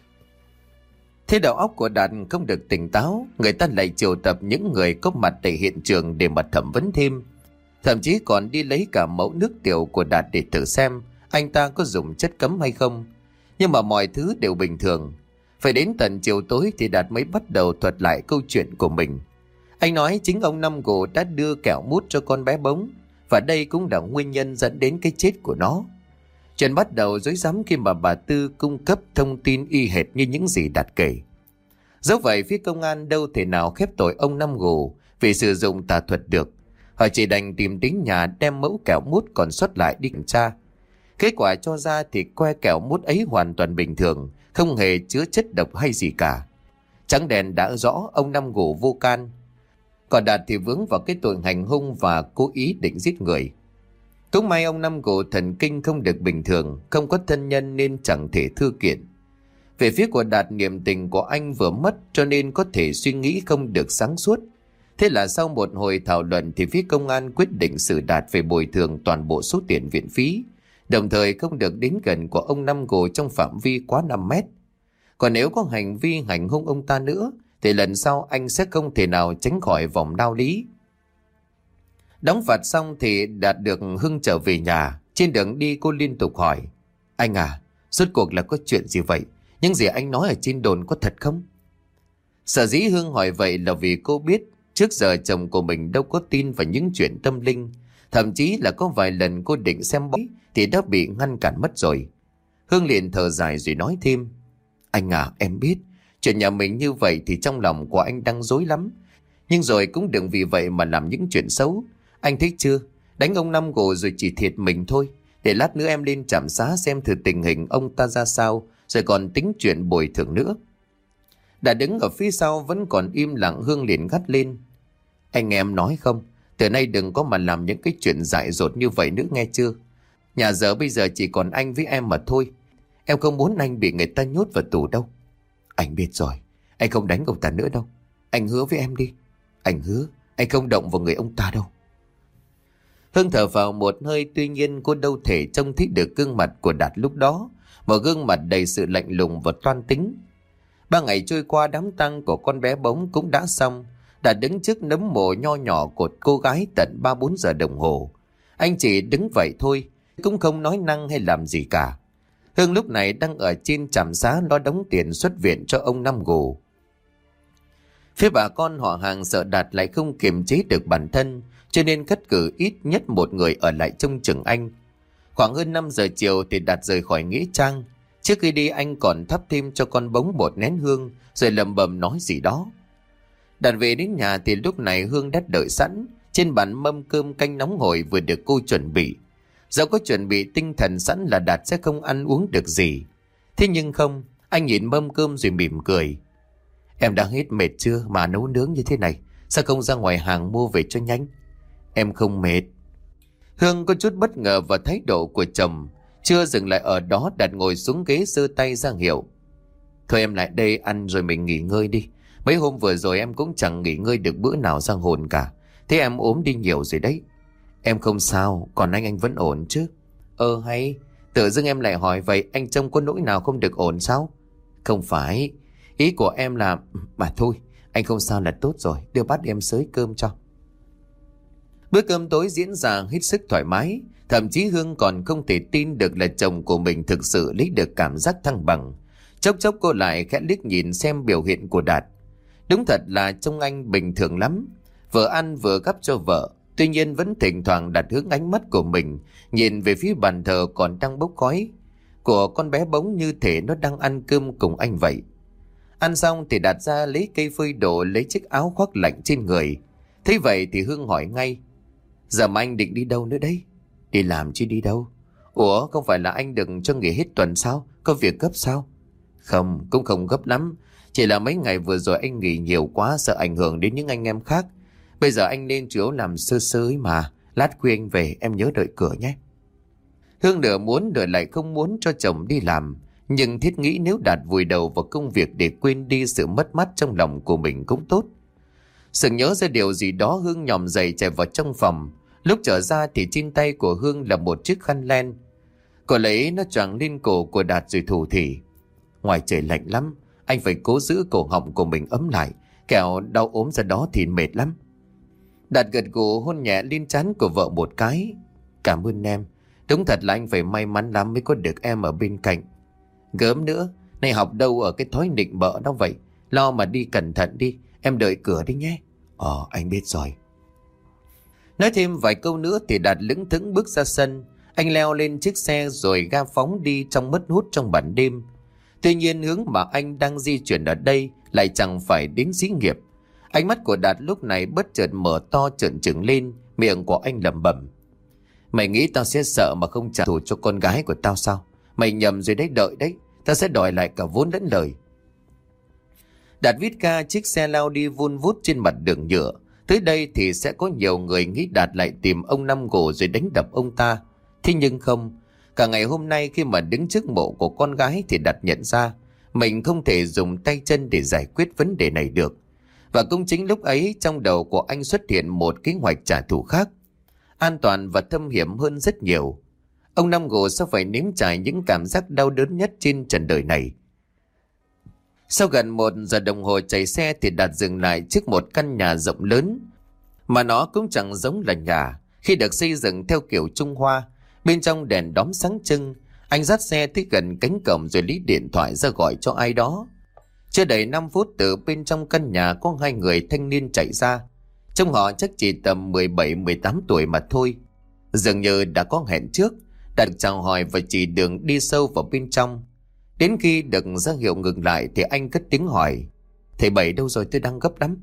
Thế đầu óc của Đạt không được tỉnh táo, người ta lại triệu tập những người có mặt tại hiện trường để mà thẩm vấn thêm. Thậm chí còn đi lấy cả mẫu nước tiểu của Đạt để thử xem anh ta có dùng chất cấm hay không. Nhưng mà mọi thứ đều bình thường. Phải đến tận chiều tối thì Đạt mới bắt đầu thuật lại câu chuyện của mình. Anh nói chính ông Năm Gồ đã đưa kẹo mút cho con bé Bống, và đây cũng là nguyên nhân dẫn đến cái chết của nó. Chuyện bắt đầu rối rắm khi mà bà Tư cung cấp thông tin y hệt như những gì Đạt kể. Dẫu vậy phía công an đâu thể nào khép tội ông Năm Gồ vì sử dụng tà thuật được. Họ chỉ đành tìm đến nhà đem mẫu kẹo mút còn sót lại đi kiểm tra. Kết quả cho ra thì que kẹo mút ấy hoàn toàn bình thường, không hề chứa chất độc hay gì cả. Trắng đèn đã rõ ông Năm Gồ vô can. Còn Đạt thì vướng vào cái tội hành hung và cố ý định giết người. Cũng may ông Năm Gồ thần kinh không được bình thường, không có thân nhân nên chẳng thể thư kiện. Về phía của Đạt, niềm tình của anh vừa mất cho nên có thể suy nghĩ không được sáng suốt. Thế là sau một hồi thảo luận thì phía công an quyết định xử Đạt về bồi thường toàn bộ số tiền viện phí, đồng thời không được đến gần của ông Năm Gồ trong phạm vi quá năm mét. Còn nếu có hành vi hành hung ông ta nữa thì lần sau anh sẽ không thể nào tránh khỏi vòng lao lý. Đóng phạt xong thì Đạt được Hưng trở về nhà. Trên đường đi cô liên tục hỏi: anh à, rốt cuộc là có chuyện gì vậy? Những gì anh nói ở trên đồn có thật không? Sở dĩ Hương hỏi vậy là vì cô biết trước giờ chồng của mình đâu có tin vào những chuyện tâm linh. Thậm chí là có vài lần cô định xem bói thì đã bị ngăn cản mất rồi. Hương liền thở dài rồi nói thêm: anh à, em biết chuyện nhà mình như vậy thì trong lòng của anh đang rối lắm. Nhưng rồi cũng đừng vì vậy mà làm những chuyện xấu. Anh thấy chưa, đánh ông Năm Gồ rồi chỉ thiệt mình thôi. Để lát nữa em lên trạm xá xem thử tình hình ông ta ra sao, rồi còn tính chuyện bồi thường nữa. Đã đứng ở phía sau vẫn còn im lặng, Hương liền gắt lên: anh nghe em nói không, từ nay đừng có mà làm những cái chuyện dại dột như vậy nữa nghe chưa. Nhà giờ bây giờ chỉ còn anh với em mà thôi. Em không muốn anh bị người ta nhốt vào tù đâu. Anh biết rồi, anh không đánh ông ta nữa đâu. Anh hứa với em đi. Anh hứa anh không động vào người ông ta đâu. Hương thở vào một hơi, tuy nhiên cô đâu thể trông thấy được gương mặt của Đạt lúc đó, một gương mặt đầy sự lạnh lùng và toan tính. Ba ngày trôi qua, đám tang của con bé Bống cũng đã xong. Đạt đứng trước nấm mộ nho nhỏ của cô gái tận ba bốn giờ đồng hồ. Anh chỉ đứng vậy thôi, cũng không nói năng hay làm gì cả. Hương lúc này đang ở trên trạm xá lo đóng tiền xuất viện cho ông Năm Gồ. Phía bà con họ hàng sợ Đạt lại không kiềm chế được bản thân, cho nên cắt cử ít nhất một người ở lại trông chừng anh. Khoảng hơn năm giờ chiều thì Đạt rời khỏi nghĩa trang. Trước khi đi anh còn thắp thêm cho con Bống một nén hương, rồi lẩm bẩm nói gì đó. Đạt về đến nhà thì lúc này Hương đã đợi sẵn. Trên bàn mâm cơm canh nóng hổi vừa được cô chuẩn bị. Dẫu có chuẩn bị tinh thần sẵn là Đạt sẽ không ăn uống được gì. Thế nhưng không, anh nhìn mâm cơm rồi mỉm cười. Em đang hết mệt chưa mà nấu nướng như thế này? Sao không ra ngoài hàng mua về cho nhanh? Em không mệt. Hương có chút bất ngờ vào thái độ của chồng. Chưa dừng lại ở đó, Đạt ngồi xuống ghế giơ tay ra hiệu. Thôi em lại đây ăn rồi mình nghỉ ngơi đi. Mấy hôm vừa rồi em cũng chẳng nghỉ ngơi được bữa nào ra hồn cả. Thế em ốm đi nhiều rồi đấy. Em không sao, còn anh anh vẫn ổn chứ? Ờ hay, tự dưng em lại hỏi vậy, anh trông có nỗi nào không được ổn sao? Không phải, ý của em là... Mà thôi, anh không sao là tốt rồi, đưa bát em xới cơm cho. Bữa cơm tối diễn ra hết sức thoải mái. Thậm chí Hương còn không thể tin được là chồng của mình thực sự lấy được cảm giác thăng bằng. Chốc chốc cô lại khẽ liếc nhìn xem biểu hiện của Đạt. Đúng thật là trông anh bình thường lắm. Vừa ăn vừa gắp cho vợ. Tuy nhiên vẫn thỉnh thoảng đặt hướng ánh mắt của mình nhìn về phía bàn thờ còn đang bốc khói của con bé Bống, như thể nó đang ăn cơm cùng anh vậy. Ăn xong thì Đạt ra lấy cây phơi đồ, lấy chiếc áo khoác lạnh trên người. Thế vậy thì Hương hỏi ngay: Giờ mà anh định đi đâu nữa đấy? Đi làm chứ đi đâu. Ủa không phải là anh đừng cho nghỉ hết tuần sao? Có việc gấp sao? Không, cũng không gấp lắm. Chỉ là mấy ngày vừa rồi anh nghỉ nhiều quá, sợ ảnh hưởng đến những anh em khác. Bây giờ anh nên chủ yếu làm sơ sơ ấy mà. Lát khuya anh về em nhớ đợi cửa nhé. Hương nửa muốn nửa lại không muốn cho chồng đi làm. Nhưng thiết nghĩ nếu Đạt vùi đầu vào công việc để quên đi sự mất mát trong lòng của mình cũng tốt. Sự nhớ ra điều gì đó, Hương nhòm dậy chạy vào trong phòng. Lúc trở ra thì trên tay của Hương là một chiếc khăn len. Cô lấy nó choàng lên cổ của Đạt rồi thủ thỉ: ngoài trời lạnh lắm, anh phải cố giữ cổ họng của mình ấm lại, kẻo đau ốm ra đó thì mệt lắm. Đạt gật gù hôn nhẹ lên trán của vợ một cái. Cảm ơn em, đúng thật là anh phải may mắn lắm mới có được em ở bên cạnh. Gớm nữa, này học đâu ở cái thói nịnh bợ đó vậy. Lo mà đi cẩn thận đi, em đợi cửa đi nhé. Ờ, anh biết rồi. Nói thêm vài câu nữa thì Đạt lững thững bước ra sân. Anh leo lên chiếc xe rồi ga phóng đi trong mất hút trong bản đêm. Tuy nhiên hướng mà anh đang di chuyển ở đây lại chẳng phải đến xí nghiệp. Ánh mắt của Đạt lúc này bất chợt mở to trợn trừng lên, miệng của anh lẩm bẩm: mày nghĩ tao sẽ sợ mà không trả thù cho con gái của tao sao? Mày nhầm rồi đấy, đợi đấy, tao sẽ đòi lại cả vốn lẫn lời. Đạt vít ga, chiếc xe lao đi vun vút trên mặt đường nhựa. Tới đây thì sẽ có nhiều người nghĩ Đạt lại tìm ông Năm Gồ rồi đánh đập ông ta. Thế nhưng không, cả ngày hôm nay khi mà đứng trước mộ của con gái thì Đạt nhận ra mình không thể dùng tay chân để giải quyết vấn đề này được. Và cũng chính lúc ấy trong đầu của anh xuất hiện một kế hoạch trả thù khác, an toàn và thâm hiểm hơn rất nhiều. Ông Năm Gồ sẽ phải nếm trải những cảm giác đau đớn nhất trên trần đời này. Sau gần một giờ đồng hồ chạy xe thì Đạt dừng lại trước một căn nhà rộng lớn, mà nó cũng chẳng giống là nhà khi được xây dựng theo kiểu Trung Hoa. Bên trong đèn đóm sáng trưng. Anh dắt xe tới gần cánh cổng rồi lấy điện thoại ra gọi cho ai đó. Chưa đầy năm phút từ bên trong căn nhà có hai người thanh niên chạy ra. Trông họ chắc chỉ tầm mười bảy mười tám tuổi mà thôi. Dường như đã có hẹn trước. Đạt chào hỏi và chỉ đường đi sâu vào bên trong. Đến khi được ra hiệu ngừng lại thì anh cất tiếng hỏi: thầy Bảy đâu rồi, tôi đang gấp lắm.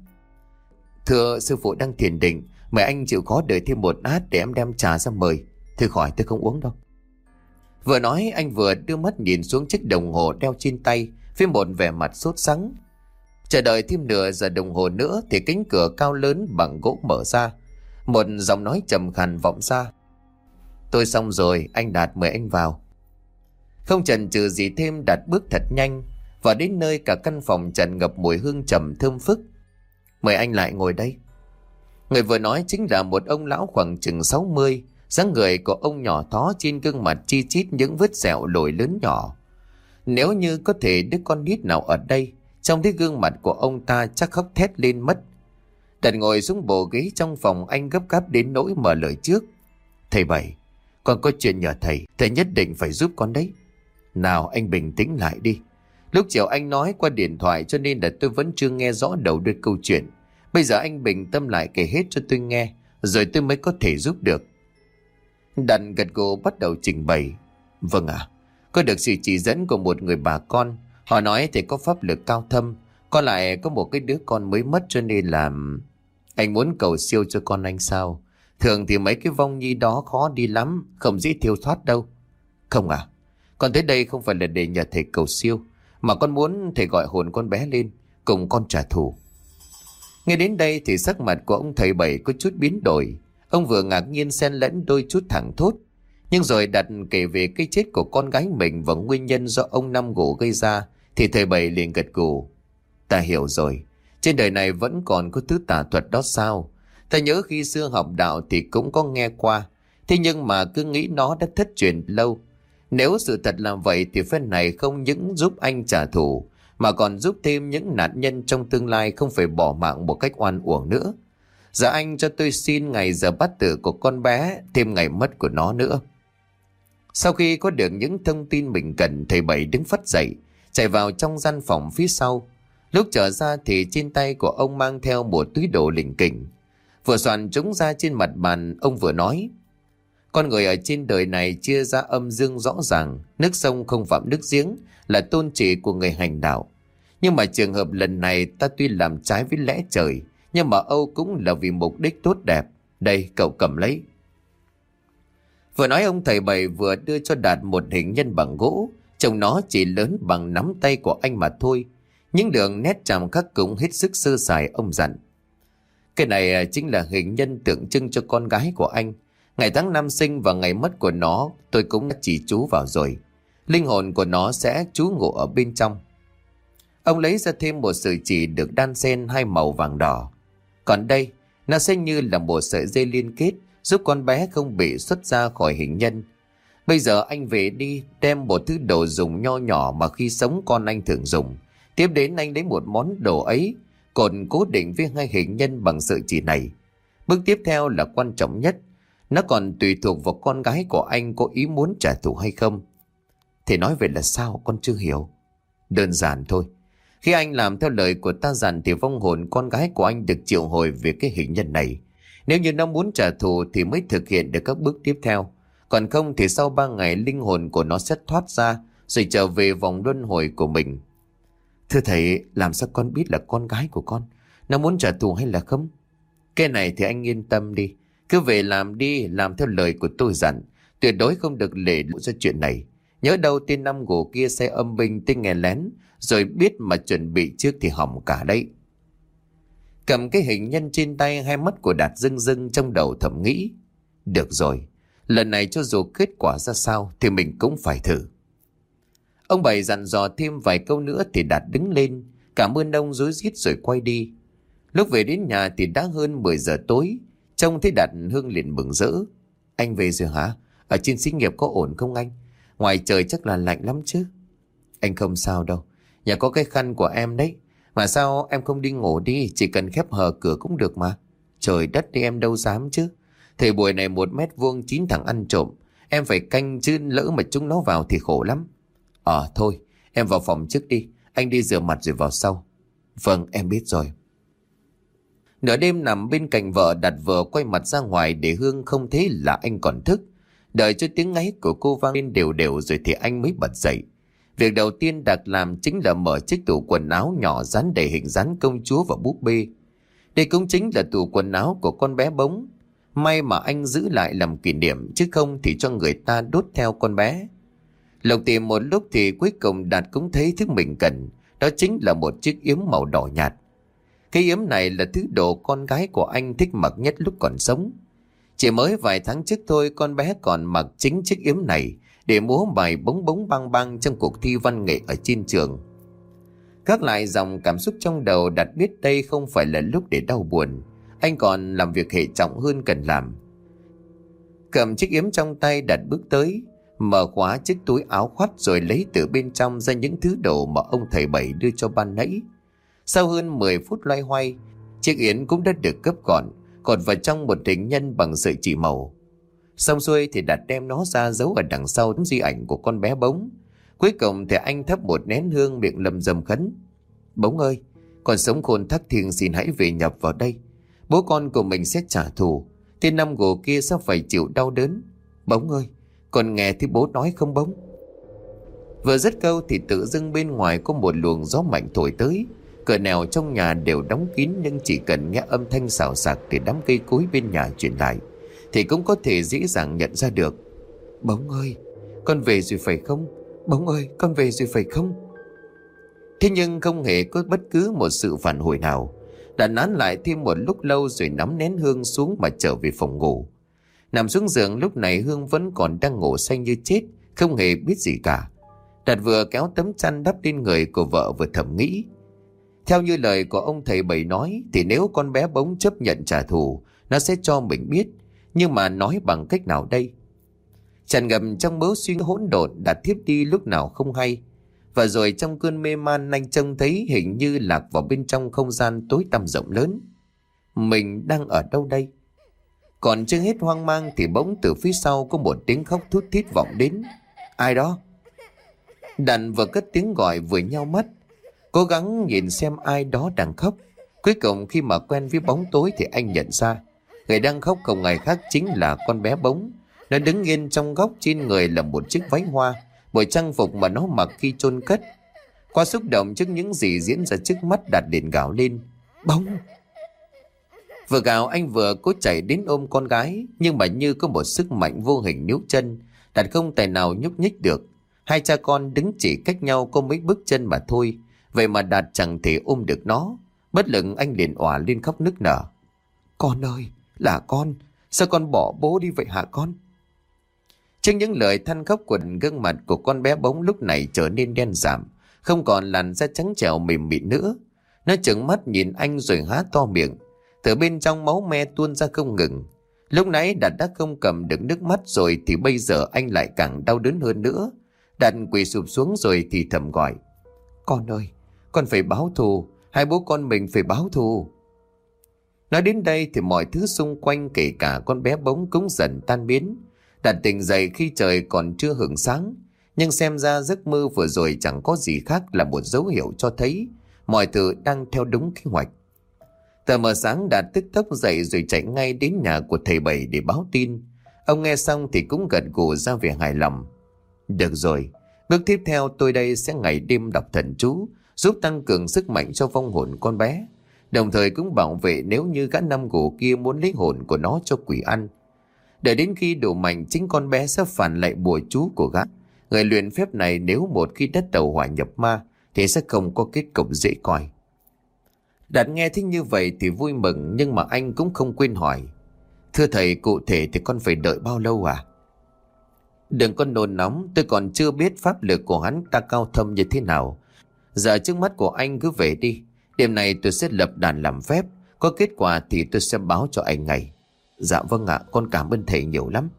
Thưa sư phụ đang thiền định, mời anh chịu khó đợi thêm một lát để em đem trà ra mời. Thôi khỏi, tôi không uống đâu. Vừa nói anh vừa đưa mắt nhìn xuống chiếc đồng hồ đeo trên tay với một vẻ mặt sốt sắng. Chờ đợi thêm nửa giờ đồng hồ nữa thì cánh cửa cao lớn bằng gỗ mở ra. Một giọng nói trầm khàn vọng ra: tôi xong rồi, anh Đạt mời anh vào. Không chần chừ gì thêm, Đạt bước thật nhanh. Và đến nơi cả căn phòng tràn ngập mùi hương trầm thơm phức. Mời anh lại ngồi đây. Người vừa nói chính là một ông lão khoảng chừng sáu mươi. Dáng người của ông nhỏ thó, trên gương mặt chi chít những vết sẹo lồi lớn nhỏ. Nếu như có thể đứa con nít nào ở đây, trong thấy gương mặt của ông ta chắc khóc thét lên mất. Đạt ngồi xuống bộ ghế trong phòng, anh gấp gáp đến nỗi mở lời trước: thầy Bảy, con có chuyện nhờ thầy, thầy nhất định phải giúp con đấy. Nào anh bình tĩnh lại đi. Lúc chiều anh nói qua điện thoại cho nên là tôi vẫn chưa nghe rõ đầu đuôi câu chuyện. Bây giờ anh bình tâm lại kể hết cho tôi nghe, rồi tôi mới có thể giúp được. Đạt gật gù bắt đầu trình bày: vâng ạ, à, có được sự chỉ dẫn của một người bà con. Họ nói thầy có pháp lực cao thâm, con lại có một cái đứa con mới mất, cho nên là anh muốn cầu siêu cho con anh sao. Thường thì mấy cái vong nhi đó khó đi lắm, không dễ thiêu thoát đâu. Không à, con tới đây không phải là để nhờ thầy cầu siêu, mà con muốn thầy gọi hồn con bé lên cùng con trả thù. Nghe đến đây thì sắc mặt của ông thầy Bảy có chút biến đổi. Ông vừa ngạc nhiên xen lẫn đôi chút thẳng thốt. Nhưng rồi Đạt kể về cái chết của con gái mình và nguyên nhân do ông Năm Gồ gây ra thì thầy Bảy liền gật gù: ta hiểu rồi, trên đời này vẫn còn có thứ tà thuật đó sao? Ta nhớ khi xưa học đạo thì cũng có nghe qua, thế nhưng mà cứ nghĩ nó đã thất truyền lâu. Nếu sự thật là vậy thì phen này không những giúp anh trả thù, mà còn giúp thêm những nạn nhân trong tương lai không phải bỏ mạng một cách oan uổng nữa. Giờ anh cho tôi xin ngày giờ bắt tử của con bé, thêm ngày mất của nó nữa. Sau khi có được những thông tin mình cần, thầy Bảy đứng phắt dậy, chạy vào trong gian phòng phía sau. Lúc trở ra thì trên tay của ông mang theo một túi đồ lỉnh kỉnh. Vừa soạn chúng ra trên mặt bàn, ông vừa nói: con người ở trên đời này chia ra âm dương rõ ràng, nước sông không phạm nước giếng là tôn chỉ của người hành đạo. Nhưng mà trường hợp lần này ta tuy làm trái với lẽ trời, nhưng mà Âu cũng là vì mục đích tốt đẹp. Đây, cậu cầm lấy. Vừa nói ông thầy Bảy vừa đưa cho Đạt một hình nhân bằng gỗ, trông nó chỉ lớn bằng nắm tay của anh mà thôi. Những đường nét chạm khắc cũng hết sức sơ sài. Ông dặn: cái này chính là hình nhân tượng trưng cho con gái của anh. Ngày tháng năm sinh và ngày mất của nó tôi cũng đã chỉ chú vào rồi. Linh hồn của nó sẽ trú ngụ ở bên trong. Ông lấy ra thêm một sợi chỉ được đan xen hai màu vàng đỏ. Còn đây, nó sẽ như là một sợi dây liên kết, giúp con bé không bị xuất ra khỏi hình nhân. Bây giờ anh về đi, đem một thứ đồ dùng nho nhỏ mà khi sống con anh thường dùng. Tiếp đến anh lấy một món đồ ấy, cột cố định với hai hình nhân bằng sợi chỉ này. Bước tiếp theo là quan trọng nhất. Nó còn tùy thuộc vào con gái của anh có ý muốn trả thù hay không. Thì nói về là sao con chưa hiểu? Đơn giản thôi. Khi anh làm theo lời của ta dặn thì vong hồn con gái của anh được triệu hồi về cái hình nhân này. Nếu như nó muốn trả thù thì mới thực hiện được các bước tiếp theo. Còn không thì sau ba ngày linh hồn của nó sẽ thoát ra rồi trở về vòng luân hồi của mình. Thưa thầy, làm sao con biết là con gái của con nó muốn trả thù hay là không? Cái này thì anh yên tâm đi. Cứ về làm đi, làm theo lời của tôi dặn. Tuyệt đối không được để lộ ra chuyện này. Nhớ đâu tên năm gỗ kia sẽ âm binh tinh nghe lén, rồi biết mà chuẩn bị trước thì hỏng cả đấy. Cầm cái hình nhân trên tay, hai mắt của Đạt rưng rưng, trong đầu thầm nghĩ: được rồi, lần này cho dù kết quả ra sao thì mình cũng phải thử. Ông Bảy dặn dò thêm vài câu nữa thì Đạt đứng lên, cảm ơn ông rối rít rồi quay đi. Lúc về đến nhà thì đã hơn mười giờ tối. Trông thấy Đạt, Hương liền mừng rỡ: anh về rồi hả? Ở trên xí nghiệp có ổn không anh? Ngoài trời chắc là lạnh lắm chứ. Anh không sao đâu, nhà có cái khăn của em đấy. Mà sao em không đi ngủ đi, chỉ cần khép hờ cửa cũng được mà. Trời đất đi, em đâu dám chứ. Thời buổi này một mét vuông chín thằng ăn trộm, em phải canh chứ lỡ mà chúng nó vào thì khổ lắm. Ờ thôi, em vào phòng trước đi, anh đi rửa mặt rồi vào sau. Vâng, em biết rồi. Nửa đêm nằm bên cạnh vợ, Đạt vừa quay mặt ra ngoài để Hương không thấy là anh còn thức. Đợi cho tiếng ngáy của cô vang lên đều đều rồi thì anh mới bật dậy. Việc đầu tiên Đạt làm chính là mở chiếc tủ quần áo nhỏ dán đầy hình dáng công chúa và búp bê. Đây cũng chính là tủ quần áo của con bé Bống. May mà anh giữ lại làm kỷ niệm, chứ không thì cho người ta đốt theo con bé. Lục tìm một lúc thì cuối cùng Đạt cũng thấy thứ mình cần. Đó chính là một chiếc yếm màu đỏ nhạt. Cái yếm này là thứ đồ con gái của anh thích mặc nhất lúc còn sống. Chỉ mới vài tháng trước thôi, con bé còn mặc chính chiếc yếm này để múa bài bống bống bang bang trong cuộc thi văn nghệ ở trên trường. Gác lại dòng cảm xúc trong đầu, Đạt biết đây không phải là lúc để đau buồn. Anh còn làm việc hệ trọng hơn cần làm. Cầm chiếc yếm trong tay, Đạt bước tới, mở khóa chiếc túi áo khoác rồi lấy từ bên trong ra những thứ đồ mà ông thầy Bảy đưa cho ban nãy. Sau hơn mười phút loay hoay, chiếc yếm cũng đã được gấp gọn, cột vào trong một hình nhân bằng sợi chỉ màu. Xong xuôi thì Đạt đem nó ra giấu ở đằng sau tấm di ảnh của con bé Bống. Cuối cùng thì anh thắp một nén hương, miệng lầm rầm khấn: Bống ơi, con sống khôn thác thiêng, xin hãy về nhập vào đây. Bố con của mình sẽ trả thù, tên năm gỗ kia sẽ phải chịu đau đớn. Bống ơi, con nghe thấy bố nói không Bống? Vừa dứt câu thì tự dưng bên ngoài có một luồng gió mạnh thổi tới. Cửa nẻo trong nhà đều đóng kín, nhưng chỉ cần nghe âm thanh xào xạc từ đám cây cối bên nhà truyền lại thì cũng có thể dễ dàng nhận ra được. Bống ơi, con về rồi phải không? Bống ơi, con về rồi phải không? Thế nhưng không hề có bất cứ một sự phản hồi nào. Đã nán lại thêm một lúc lâu rồi nắm nén hương xuống mà trở về phòng ngủ. Nằm xuống giường lúc này Hương vẫn còn đang ngủ say như chết, không hề biết gì cả. Đạt vừa kéo tấm chăn đắp lên người của vợ vừa thầm nghĩ. Theo như lời của ông thầy Bảy nói thì nếu con bé Bống chấp nhận trả thù, nó sẽ cho mình biết. Nhưng mà nói bằng cách nào đây? Tràn ngập trong mớ suy nghĩ hỗn độn, Đạt thiếp đi lúc nào không hay. Và rồi trong cơn mê man, anh trông thấy hình như lạc vào bên trong không gian tối tăm rộng lớn. Mình đang ở đâu đây? Còn chưa hết hoang mang thì bỗng từ phía sau có một tiếng khóc thút thít vọng đến. Ai đó? Đạt vừa cất tiếng gọi vừa nheo mắt, cố gắng nhìn xem ai đó đang khóc. Cuối cùng khi mà quen với bóng tối thì anh nhận ra người đang khóc không ai khác chính là con bé Bống. Nó đứng yên trong góc, trên người là một chiếc váy hoa, bộ trang phục mà nó mặc khi chôn cất. Qua xúc động trước những gì diễn ra trước mắt, Đạt liền gào lên: Bống! Vừa gào anh vừa cố chạy đến ôm con gái, nhưng mà như có một sức mạnh vô hình níu chân, Đạt không tài nào nhúc nhích được. Hai cha con đứng chỉ cách nhau có mấy bước chân mà thôi, Vậy mà Đạt chẳng thể ôm được nó. Bất lực anh liền òa lên khóc nức nở. Con ơi, là con, sao con bỏ bố đi vậy hả con? Trước những lời than khóc của gương mặt của con bé bóng lúc này trở nên đen sạm, không còn làn da trắng trẻo mềm mịn nữa. Nó trừng mắt nhìn anh rồi há to miệng, từ bên trong máu me tuôn ra không ngừng. Lúc nãy Đạt đã không cầm được nước mắt rồi thì bây giờ anh lại càng đau đớn hơn nữa. Đạt quỳ sụp xuống rồi thì thầm gọi. Con ơi, con phải báo thù, hai bố con mình phải báo thù. Nói đến đây thì mọi thứ xung quanh kể cả con bé bóng cũng dần tan biến. Đạt tỉnh dậy khi trời còn chưa hửng sáng, nhưng xem ra giấc mơ vừa rồi chẳng có gì khác là một dấu hiệu cho thấy mọi thứ đang theo đúng kế hoạch. Tờ mờ sáng Đạt tức tốc dậy rồi chạy ngay đến nhà của thầy Bảy để báo tin. Ông nghe xong thì cũng gật gù ra vẻ hài lòng. Được rồi, bước tiếp theo tôi đây sẽ ngày đêm đọc thần chú, giúp tăng cường sức mạnh cho vong hồn con bé, đồng thời cũng bảo vệ nếu như gã năm gù kia muốn lấy hồn của nó cho quỷ ăn. Đợi đến khi đủ mạnh, chính con bé sẽ phản lại bùa chú của gã. Người luyện phép này nếu một khi đất tàu hỏa nhập ma thì sẽ không có kết cục dễ coi. Đạt nghe thích như vậy thì vui mừng, nhưng mà anh cũng không quên hỏi. Thưa thầy, cụ thể thì con phải đợi bao lâu à? Đừng có nôn nóng, tôi còn chưa biết pháp lực của hắn ta cao thâm như thế nào. Giờ trước mắt của anh cứ về đi. Đêm này tôi sẽ lập đàn làm phép, có kết quả thì tôi sẽ báo cho anh ngay. Dạ vâng ạ, con cảm ơn thầy nhiều lắm.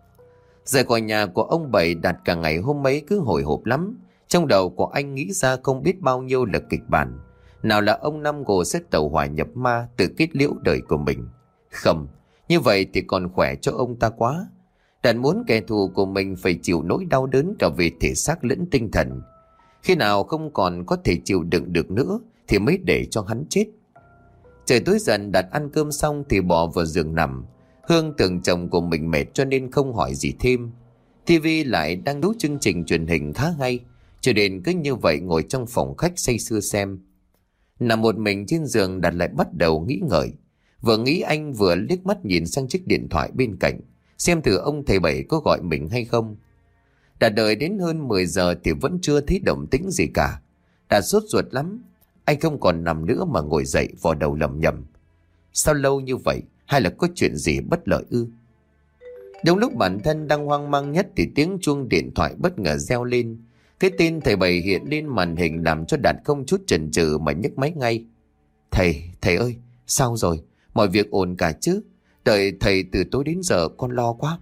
Rời khỏi nhà của ông Bảy, Đạt cả ngày hôm ấy cứ hồi hộp lắm. Trong đầu của anh nghĩ ra không biết bao nhiêu là kịch bản. Nào là ông Năm Gồ sẽ tàu hỏa nhập ma tự kết liễu đời của mình. Không, như vậy thì còn khỏe cho ông ta quá. Đạt muốn kẻ thù của mình phải chịu nỗi đau đớn cả về thể xác lẫn tinh thần. Khi nào không còn có thể chịu đựng được nữa thì mới để cho hắn chết. Trời tối dần, Đạt ăn cơm xong thì bỏ vào giường nằm. Hương tưởng chồng của mình mệt cho nên không hỏi gì thêm. ti vi lại đang đú chương trình truyền hình khá hay, cho nên cứ như vậy ngồi trong phòng khách say sưa xem. Nằm một mình trên giường, Đạt lại bắt đầu nghĩ ngợi. Vừa nghĩ anh vừa liếc mắt nhìn sang chiếc điện thoại bên cạnh, xem thử ông thầy Bảy có gọi mình hay không. Đạt đợi đến hơn mười giờ thì vẫn chưa thấy động tĩnh gì cả. Đạt sốt ruột lắm. Anh không còn nằm nữa mà ngồi dậy vò đầu lầm nhầm. Sao lâu như vậy? Hay là có chuyện gì bất lợi ư? Đúng lúc bản thân đang hoang mang nhất thì tiếng chuông điện thoại bất ngờ reo lên. Cái tên thầy Bảy hiện lên màn hình làm cho Đạt không chút chần chừ mà nhấc máy ngay. Thầy, thầy ơi, sao rồi? Mọi việc ổn cả chứ? Đợi thầy từ tối đến giờ con lo quá.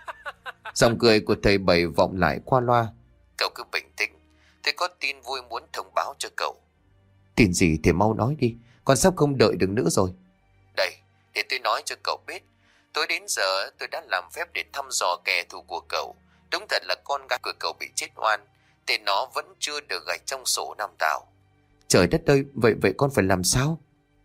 Giọng cười của thầy Bảy vọng lại qua loa. Cậu cứ bình tĩnh, tôi có tin vui muốn thông báo cho cậu. Tin gì thì mau nói đi, con sắp không đợi được nữa rồi. Đây, để tôi nói cho cậu biết. Tối đến giờ tôi đã làm phép để thăm dò kẻ thù của cậu. Đúng thật là con gái của cậu bị chết oan, tên nó vẫn chưa được gạch trong sổ Nam Tào. Trời đất ơi, vậy vậy con phải làm sao?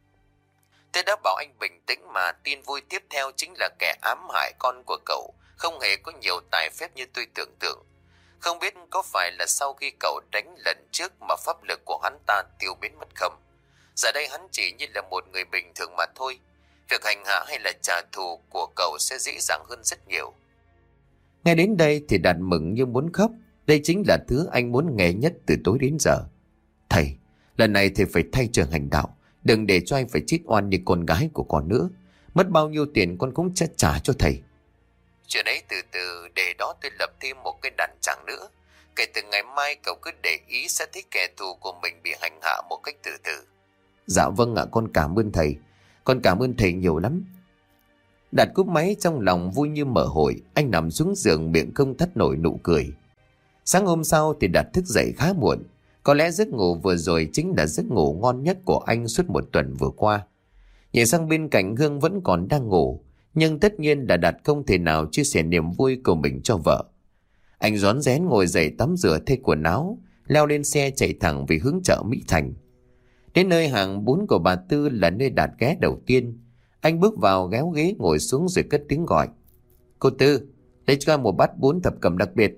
Tôi đã bảo anh bình tĩnh mà. Tin vui tiếp theo chính là kẻ ám hại con của cậu không hề có nhiều tài phép như tôi tưởng tượng. Không biết có phải là sau khi cậu đánh lần trước mà pháp lực của hắn ta tiêu biến mất không? Giờ đây hắn chỉ như là một người bình thường mà thôi. Việc hành hạ hay là trả thù của cậu sẽ dễ dàng hơn rất nhiều. Nghe đến đây thì Đạt mừng như muốn khóc. Đây chính là thứ anh muốn nghe nhất từ tối đến giờ. Thầy, lần này thầy phải thay trời hành đạo. Đừng để cho anh phải chết oan như con gái của con nữa. Mất bao nhiêu tiền con cũng sẽ trả cho thầy. Chuyện ấy từ từ, để đó tôi lập thêm một cái đàn tràng nữa. Kể từ ngày mai cậu cứ để ý sẽ thấy kẻ thù của mình bị hành hạ một cách từ từ. Dạ vâng ạ, con cảm ơn thầy. Con cảm ơn thầy nhiều lắm. Đạt cúp máy trong lòng vui như mở hội. Anh nằm xuống giường miệng không thắt nổi nụ cười. Sáng hôm sau thì Đạt thức dậy khá muộn. Có lẽ giấc ngủ vừa rồi chính là giấc ngủ ngon nhất của anh suốt một tuần vừa qua. Nhìn sang bên cạnh Hương vẫn còn đang ngủ, nhưng tất nhiên là Đạt không thể nào chia sẻ niềm vui của mình cho vợ. Anh rón rén ngồi dậy tắm rửa thay quần áo, leo lên xe chạy thẳng về hướng chợ Mỹ Thành. Đến nơi hàng bún của bà Tư là nơi Đạt ghé đầu tiên. Anh bước vào ghéo ghế ngồi xuống rồi cất tiếng gọi. Cô Tư, lấy cho một bát bún thập cẩm đặc biệt.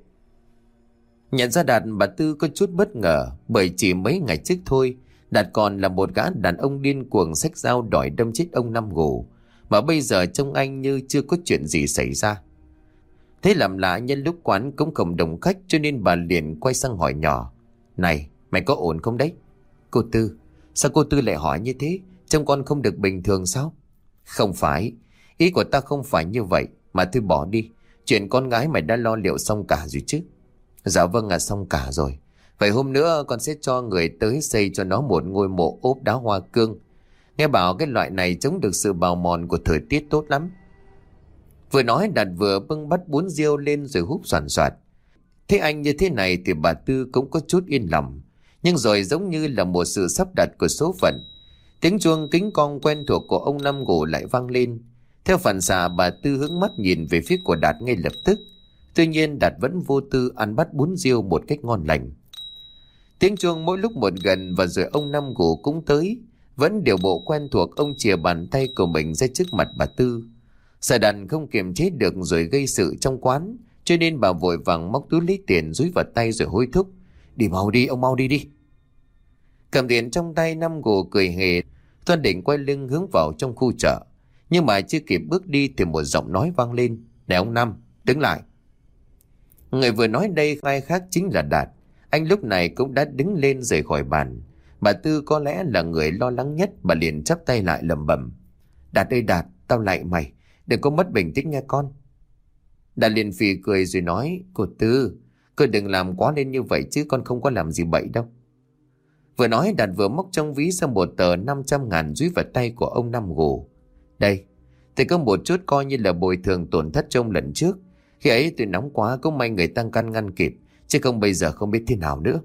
Nhận ra Đạt, bà Tư có chút bất ngờ, bởi chỉ mấy ngày trước thôi Đạt còn là một gã đàn ông điên cuồng xách dao đòi đâm chết ông Năm Gù, mà bây giờ trông anh như chưa có chuyện gì xảy ra. Thế làm lạ, nhân lúc quán cũng không đông khách cho nên bà liền quay sang hỏi nhỏ. Này, mày có ổn không đấy? Cô Tư, sao cô Tư lại hỏi như thế? Trông con không được bình thường sao? Không phải, ý của ta không phải như vậy. Mà thôi bỏ đi, chuyện con gái mày đã lo liệu xong cả rồi chứ? Dạ vâng ạ, xong cả rồi. Vậy hôm nữa con sẽ cho người tới xây cho nó một ngôi mộ ốp đá hoa cương. Nghe bảo cái loại này chống được sự bào mòn của thời tiết tốt lắm. Vừa nói Đạt vừa bưng bát bún riêu lên rồi húp soàn soạt. Thế anh như thế này thì bà Tư cũng có chút yên lòng. Nhưng rồi giống như là một sự sắp đặt của số phận, tiếng chuông kính cong quen thuộc của ông Năm Gù lại vang lên. Theo phản xạ bà Tư hướng mắt nhìn về phía của Đạt ngay lập tức. Tuy nhiên Đạt vẫn vô tư ăn bát bún riêu một cách ngon lành. Tiếng chuông mỗi lúc một gần và rồi ông Năm Gù cũng tới. Vẫn điều bộ quen thuộc, ông chìa bàn tay của mình ra trước mặt bà Tư. Sợ Đạt không kiềm chế được rồi gây sự trong quán, cho nên bà vội vàng móc túi lấy tiền dúi vào tay rồi hối thúc. Đi mau đi, ông mau đi đi. Cầm tiền trong tay, Năm Gù cười hề, Toan định quay lưng hướng vào trong khu chợ. Nhưng mà chưa kịp bước đi thì một giọng nói vang lên. Này ông Năm, đứng lại. Người vừa nói đây ai khác chính là Đạt. Anh lúc này cũng đã đứng lên rời khỏi bàn. Bà Tư có lẽ là người lo lắng nhất, bà liền chắp tay lại lẩm bẩm. Đạt ơi Đạt, tao lạy mày, đừng có mất bình tĩnh nha con. Đạt liền phì cười rồi nói. Cô Tư, cô đừng làm quá lên như vậy chứ, con không có làm gì bậy đâu. Vừa nói Đạt vừa móc trong ví ra một tờ năm trăm ngàn dúi vào tay của ông Năm Gù. Đây, thì có một chút coi như là bồi thường tổn thất trong lần trước. Khi ấy tôi nóng quá, cũng may người tăng can ngăn kịp, chứ không bây giờ không biết thế nào nữa.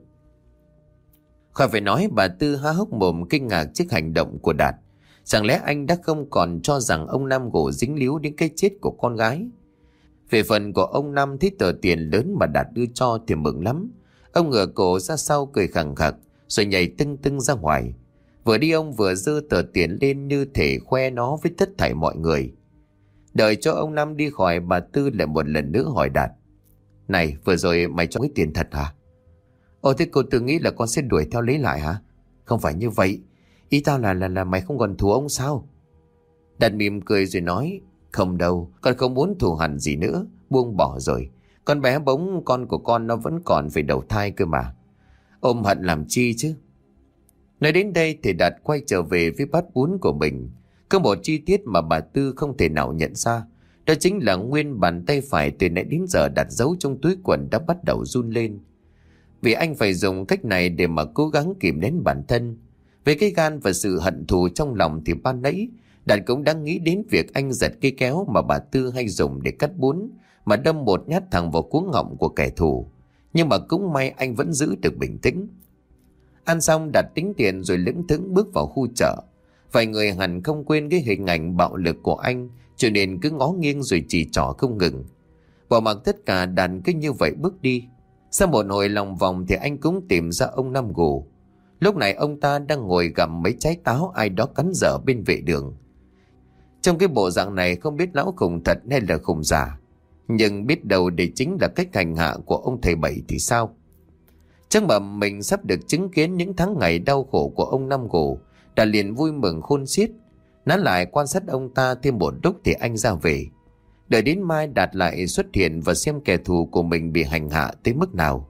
Khỏi phải nói, bà Tư há hốc mồm kinh ngạc trước hành động của Đạt. Chẳng lẽ anh đã không còn cho rằng ông Năm Gù dính líu đến cái chết của con gái? Về phần của ông Năm, thấy tờ tiền lớn mà Đạt đưa cho thì mừng lắm. Ông ngửa cổ ra sau cười khẳng khặc, rồi nhảy tưng tưng ra ngoài. Vừa đi ông vừa giơ tờ tiền lên như thể khoe nó với tất thảy mọi người. Đợi cho ông Năm đi khỏi, bà Tư lại một lần nữa hỏi Đạt. Này, vừa rồi mày cho cái tiền thật hả? Ồ, thế cô Tư nghĩ là con sẽ đuổi theo lấy lại hả? Không phải như vậy. Ý tao là là là mày không còn thù ông sao? Đạt mỉm cười rồi nói. Không đâu, con không muốn thù hằn gì nữa, buông bỏ rồi. Con bé bóng con của con nó vẫn còn phải đầu thai cơ mà. Ôm hận làm chi chứ? Nói đến đây thì Đạt quay trở về với bát bún của mình. Có một chi tiết mà bà Tư không thể nào nhận ra. Đó chính là nguyên bàn tay phải từ nãy đến giờ đặt giấu trong túi quần đã bắt đầu run lên. Vì anh phải dùng cách này để mà cố gắng kìm nén bản thân. Về cái gan và sự hận thù trong lòng thì ban nãy Đạt cũng đã nghĩ đến việc anh giật cây kéo mà bà Tư hay dùng để cắt bún, mà đâm một nhát thẳng vào cuống họng của kẻ thù. Nhưng mà cũng may anh vẫn giữ được bình tĩnh. Ăn xong Đạt tính tiền rồi lững thững bước vào khu chợ. Vài người hẳn không quên cái hình ảnh bạo lực của anh, cho nên cứ ngó nghiêng rồi chỉ trỏ không ngừng. Bỏ mặc tất cả, Đạt cứ như vậy bước đi. Sau một hồi lòng vòng thì anh cũng tìm ra ông Năm Gù. Lúc này ông ta đang ngồi gặm mấy trái táo ai đó cắn dở bên vệ đường. Trong cái bộ dạng này không biết lão khùng thật hay là khùng giả, nhưng biết đâu đây chính là cách hành hạ của ông thầy Bảy thì sao? Chắc mà mình sắp được chứng kiến những tháng ngày đau khổ của ông Năm Gù, đã liền vui mừng khôn xiết. Nán lại quan sát ông ta thêm một lúc thì anh ra về. Đợi đến mai Đạt lại xuất hiện và xem kẻ thù của mình bị hành hạ tới mức nào.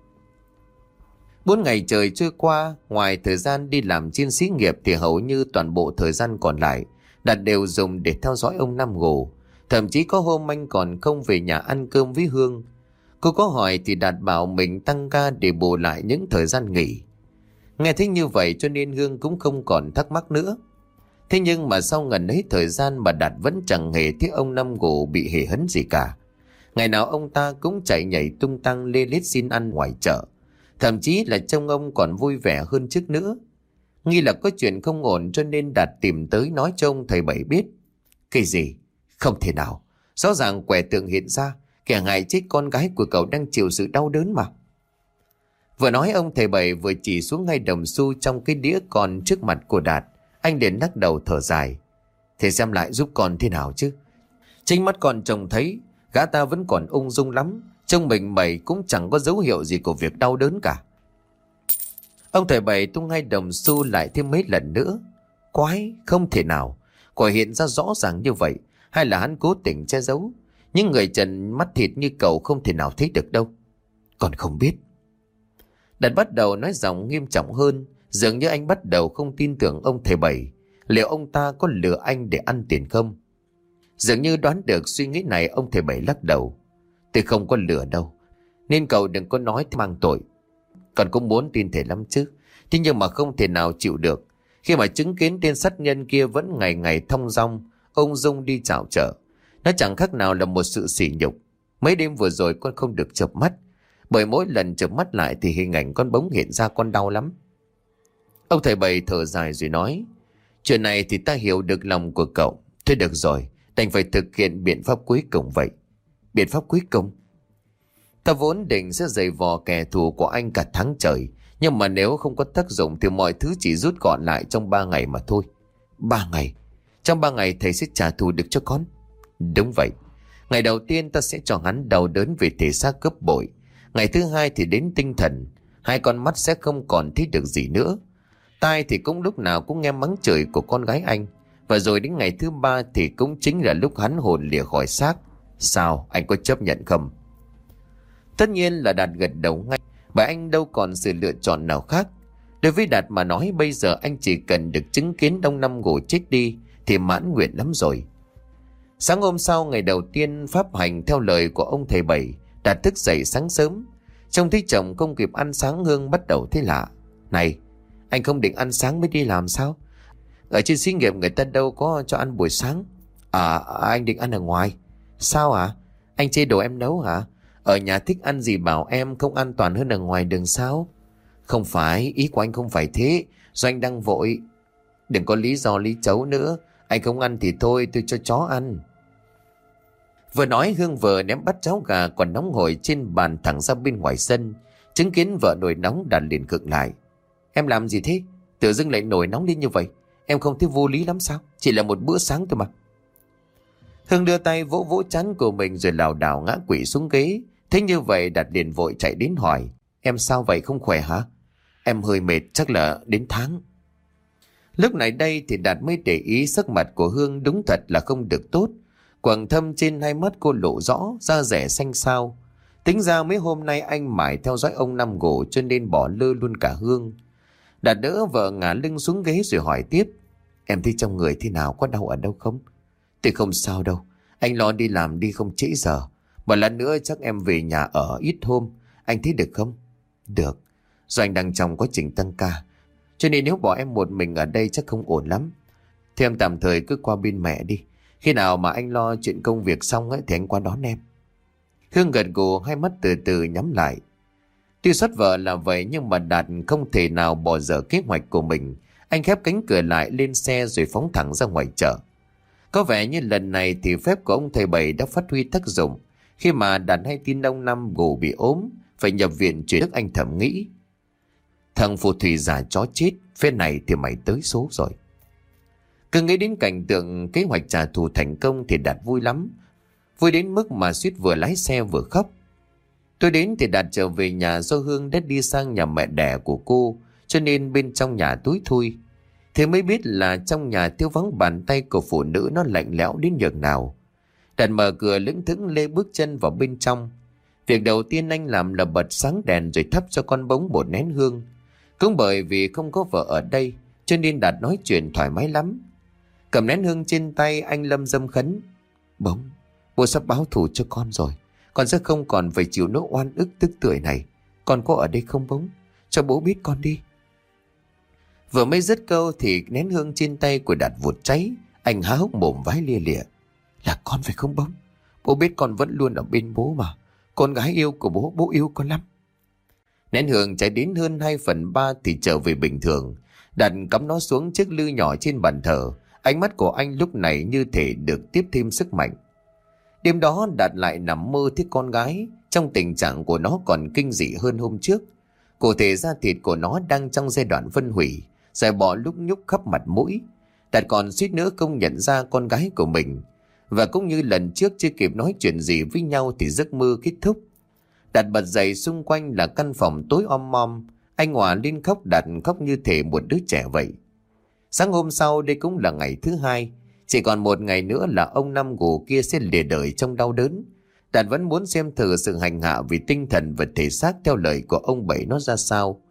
Bốn ngày trời trôi qua, ngoài thời gian đi làm trên xí nghiệp thì hầu như toàn bộ thời gian còn lại Đạt đều dùng để theo dõi ông Năm Gù. Thậm chí có hôm anh còn không về nhà ăn cơm với Hương. Cô có hỏi thì Đạt bảo mình tăng ca để bù lại những thời gian nghỉ. Nghe thấy như vậy cho nên Hương cũng không còn thắc mắc nữa. Thế nhưng mà sau ngần ấy thời gian mà Đạt vẫn chẳng hề thấy ông Năm Gù bị hề hấn gì cả. Ngày nào ông ta cũng chạy nhảy tung tăng lê lết xin ăn ngoài chợ. Thậm chí là trông ông còn vui vẻ hơn trước nữa. Nghi là có chuyện không ổn cho nên Đạt tìm tới nói cho ông thầy Bảy biết. Cái gì? Không thể nào. Rõ ràng quẻ tượng hiện ra, kẻ hại chết con gái của cậu đang chịu sự đau đớn mà. Vừa nói ông thầy Bảy vừa chỉ xuống ngay đồng xu trong cái đĩa còn trước mặt của Đạt. Anh liền lắc đầu thở dài. Thế xem lại giúp con thế nào chứ? Chính mắt con trông thấy gã ta vẫn còn ung dung lắm. Trông mình mẩy cũng chẳng có dấu hiệu gì của việc đau đớn cả. Ông thầy Bảy tung hai đồng xu lại thêm mấy lần nữa. Quái, không thể nào. Quả hiện ra rõ ràng như vậy. Hay là hắn cố tình che giấu? Nhưng người trần mắt thịt như cậu không thể nào thấy được đâu. Còn không biết. Đạt bắt đầu nói giọng nghiêm trọng hơn. Dường như anh bắt đầu không tin tưởng ông thầy Bảy. Liệu ông ta có lừa anh để ăn tiền không? Dường như đoán được suy nghĩ này, ông thầy Bảy lắc đầu. Tôi không có lừa đâu, nên cậu đừng có nói mang tội. Còn cũng muốn tin thầy lắm chứ, thế nhưng mà không thể nào chịu được khi mà chứng kiến tên sát nhân kia vẫn ngày ngày thong dong ung dung đi chào chợ. Nó chẳng khác nào là một sự sỉ nhục. Mấy đêm vừa rồi con không được chợp mắt, bởi mỗi lần chợp mắt lại thì hình ảnh con bỗng hiện ra, con đau lắm. Ông thầy Bảy thở dài rồi nói, chuyện này thì ta hiểu được lòng của cậu. Thôi được rồi, đành phải thực hiện biện pháp cuối cùng vậy. Biện pháp cuối cùng? Ta vốn định sẽ giày vò kẻ thù của anh cả tháng trời, nhưng mà nếu không có tác dụng thì mọi thứ chỉ rút gọn lại trong ba ngày mà thôi. Ba ngày? Trong ba ngày thầy sẽ trả thù được cho con? Đúng vậy. Ngày đầu tiên ta sẽ cho hắn đau đớn về thể xác gấp bội. Ngày thứ hai thì đến tinh thần. Hai con mắt sẽ không còn thấy được gì nữa. Tai thì cũng lúc nào cũng nghe mắng chửi của con gái anh. Và rồi đến ngày thứ ba thì cũng chính là lúc hắn hồn lìa khỏi xác. Sao, anh có chấp nhận không? Tất nhiên là Đạt gật đầu ngay, bởi anh đâu còn sự lựa chọn nào khác. Đối với Đạt mà nói, bây giờ anh chỉ cần được chứng kiến Đông Năm Gồ chết đi thì mãn nguyện lắm rồi. Sáng hôm sau, ngày đầu tiên pháp hành theo lời của ông thầy Bảy, Đạt thức dậy sáng sớm. Trông thấy chồng không kịp ăn sáng, Hương bắt đầu thấy lạ. Này, anh không định ăn sáng mới đi làm sao? Ở trên xí nghiệp người ta đâu có cho ăn buổi sáng. À, anh định ăn ở ngoài. Sao hả? Anh chê đồ em nấu hả? Ở nhà thích ăn gì bảo em, không an toàn hơn ở ngoài đường sao? Không phải, ý của anh không phải thế. Do anh đang vội. Đừng có lý do lý chấu nữa. Anh không ăn thì thôi, tôi cho chó ăn. Vừa nói, Hương vừa ném bát cháo gà còn nóng hổi trên bàn thẳng ra bên ngoài sân. Chứng kiến vợ nổi nóng, Đạt liền khựng lại. Em làm gì thế? Tự dưng lại nổi nóng lên như vậy. Em không thấy vô lý lắm sao? Chỉ là một bữa sáng thôi mà. Hương đưa tay vỗ vỗ trán của mình rồi lảo đảo ngã quỵ xuống ghế. Thế như vậy, Đạt liền vội chạy đến hỏi. Em sao vậy, không khỏe hả? Em hơi mệt, chắc là đến tháng. Lúc này đây thì Đạt mới để ý sắc mặt của Hương đúng thật là không được tốt. Quầng thâm trên hai mắt cô lộ rõ, da rẻ xanh xao. Tính ra mấy hôm nay anh mải theo dõi ông Năm Gồ cho nên bỏ lơ luôn cả Hương. Đạt đỡ vợ ngả lưng xuống ghế rồi hỏi tiếp. Em thấy trong người thế nào, có đau ở đâu không? Thì không sao đâu, anh lo đi làm đi không trễ giờ. Một lần nữa chắc em về nhà ở ít hôm. Anh thấy được không? Được. Do anh đang trong quá trình tăng ca, cho nên nếu bỏ em một mình ở đây chắc không ổn lắm. Thì em tạm thời cứ qua bên mẹ đi. Khi nào mà anh lo chuyện công việc xong ấy thì anh qua đón em. Hương gật gù, hai mắt từ từ nhắm lại. Tuy xuất vợ là vậy nhưng mà Đạt không thể nào bỏ dở kế hoạch của mình. Anh khép cánh cửa lại, lên xe rồi phóng thẳng ra ngoài chợ. Có vẻ như lần này thì phép của ông thầy Bảy đã phát huy tác dụng. Khi mà Đạt hay tin ông Năm Gồ bị ốm, phải nhập viện chuyển đức, anh thầm nghĩ. Thằng phù thủy giả chó chết, phê này thì mày tới số rồi. Cứ nghĩ đến cảnh tượng kế hoạch trả thù thành công thì Đạt vui lắm. Vui đến mức mà suýt vừa lái xe vừa khóc. Tôi đến thì Đạt trở về nhà do Hương đã đi sang nhà mẹ đẻ của cô, cho nên bên trong nhà tối thui. Thế mới biết là trong nhà thiếu vắng bàn tay của phụ nữ, nó lạnh lẽo đến nhường nào. Đạt mở cửa lững thững lê bước chân vào bên trong. Việc đầu tiên anh làm là bật sáng đèn rồi thắp cho con bóng một nén hương. Cũng bởi vì không có vợ ở đây cho nên Đạt nói chuyện thoải mái lắm. Cầm nén hương trên tay, anh lâm dâm khấn. Bóng, bố sắp báo thù cho con rồi. Con sẽ không còn phải chịu nỗi oan ức tức tưởi này. Con có ở đây không bóng? Cho bố biết con đi. Vừa mới dứt câu thì nén hương trên tay của Đạt vụt cháy. Anh há hốc mồm vái lia lịa. Là con phải không bóng? Bố biết con vẫn luôn ở bên bố mà. Con gái yêu của bố, bố yêu con lắm. Nén hương cháy đến hơn hai phần ba thì trở về bình thường. Đạt cắm nó xuống chiếc lư nhỏ trên bàn thờ. Ánh mắt của anh lúc này như thể được tiếp thêm sức mạnh. Đêm đó Đạt lại nằm mơ thấy con gái. Trong tình trạng của nó còn kinh dị hơn hôm trước. Cụ thể da thịt của nó đang trong giai đoạn phân hủy, sải bọ lúc nhúc khắp mặt mũi. Đạt còn suýt nữa không nhận ra con gái của mình. Và cũng như lần trước chưa kịp nói chuyện gì với nhau thì giấc mơ kết thúc. Đạt bật dậy, xung quanh là căn phòng tối om om. Anh Hòa lên khóc, Đạt khóc như thể một đứa trẻ vậy. Sáng hôm sau, đây cũng là ngày thứ hai. Chỉ còn một ngày nữa là ông Năm Gồ kia sẽ lìa đời trong đau đớn. Đạt vẫn muốn xem thử sự hành hạ vì tinh thần và thể xác theo lời của ông Bảy nó ra sao.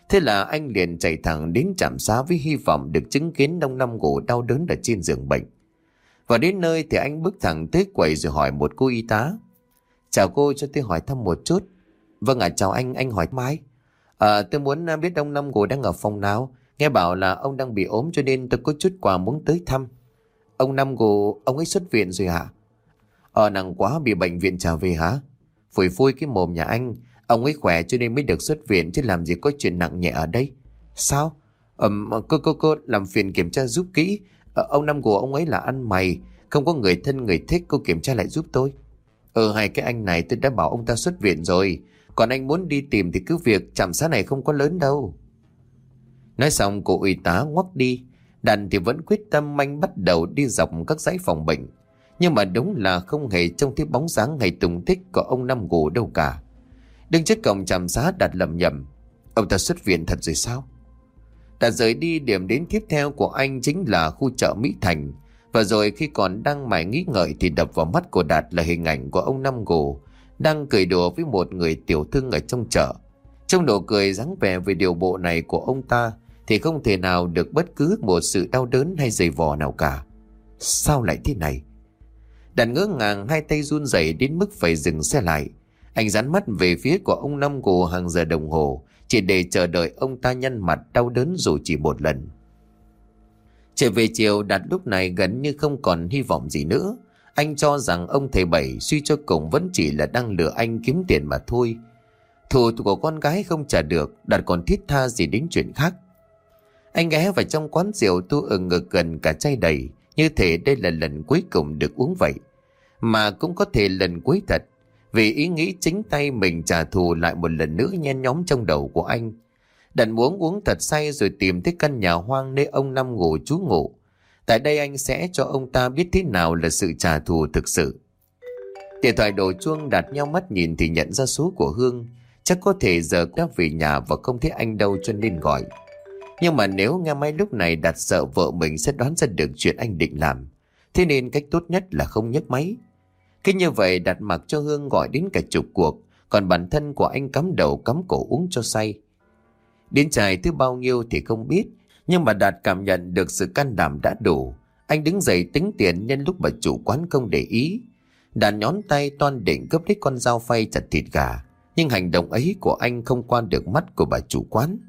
Thế là anh liền chạy thẳng đến trạm xá với hy vọng được chứng kiến ông Năm ngủ đau đớn ở trên giường bệnh. Và đến nơi thì anh bước thẳng tới quầy rồi hỏi một cô y tá. Chào cô, cho tôi hỏi thăm một chút. Vâng ạ, à, chào anh, anh hỏi mãi. À, tôi muốn biết ông Năm ngủ đang ở phòng nào. Nghe bảo là ông đang bị ốm cho nên tôi có chút quà muốn tới thăm. Ông Năm ngủ, ông ấy xuất viện rồi hả? Ờ, nặng quá, bị bệnh viện trả về hả? Phủi phui cái mồm nhà anh. Ông ấy khỏe cho nên mới được xuất viện, chứ làm gì có chuyện nặng nhẹ ở đây. Sao? Ừm, cô, cô, cô làm phiền kiểm tra giúp kỹ. Ờ, ông Năm của ông ấy là ăn mày, không có người thân người thích, cô kiểm tra lại giúp tôi. Ừ, hai cái anh này tôi đã bảo ông ta xuất viện rồi. Còn anh muốn đi tìm thì cứ việc, trạm xá này không có lớn đâu. Nói xong cô y tá ngoắc đi. Đàn thì vẫn quyết tâm, anh bắt đầu đi dọc các dãy phòng bệnh. Nhưng mà đúng là không hề trông thấy bóng dáng hay tung tích của ông Năm Gù đâu cả. Đứng trước cổng trạm xá, Đạt lẩm nhẩm, ông ta xuất viện thật rồi sao? Đạt rời đi, điểm đến tiếp theo của anh chính là khu chợ Mỹ Thành. Và rồi khi còn đang mải nghĩ ngợi thì đập vào mắt của Đạt là hình ảnh của ông Năm Gù đang cười đùa với một người tiểu thương ở trong chợ. Trong nụ cười dáng vẻ về điều bộ này của ông ta thì không thể nào được bất cứ một sự đau đớn hay giày vò nào cả. Sao lại thế này? Đạt ngỡ ngàng, hai tay run rẩy đến mức phải dừng xe lại. Anh dán mắt về phía của ông Năm Gù hàng giờ đồng hồ, chỉ để chờ đợi ông ta nhăn mặt đau đớn dù chỉ một lần. Trở về chiều, Đạt lúc này gần như không còn hy vọng gì nữa. Anh cho rằng ông thầy Bảy suy cho cùng vẫn chỉ là đang lừa anh kiếm tiền mà thôi. Thù của con gái không trả được, Đạt còn thiết tha gì đến chuyện khác. Anh ghé vào trong quán rượu tu ở ngực gần cả chai đầy, như thể đây là lần cuối cùng được uống vậy. Mà cũng có thể lần cuối thật, vì ý nghĩ chính tay mình trả thù lại một lần nữa nhen nhóm trong đầu của anh. Đạt muốn uống thật say rồi tìm tới căn nhà hoang nơi ông Năm Ngủ trú ngụ. Tại đây anh sẽ cho ông ta biết thế nào là sự trả thù thực sự. Điện thoại đổ chuông, Đạt nheo mắt nhìn thì nhận ra số của Hương. Chắc có thể giờ đã về nhà và không thấy anh đâu cho nên gọi. Nhưng mà nếu nghe máy lúc này, Đạt sợ vợ mình sẽ đoán ra được chuyện anh định làm. Thế nên cách tốt nhất là không nhấc máy. Cứ như vậy Đạt mặc cho Hương gọi đến cả chục cuộc, còn bản thân của anh cắm đầu cắm cổ uống cho say. Đến chài thứ bao nhiêu thì không biết, nhưng mà Đạt cảm nhận được sự can đảm đã đủ. Anh đứng dậy tính tiền nhân lúc bà chủ quán không để ý. Đạt nhón tay toan định cướp lấy con dao phay chặt thịt gà, nhưng hành động ấy của anh không qua được mắt của bà chủ quán.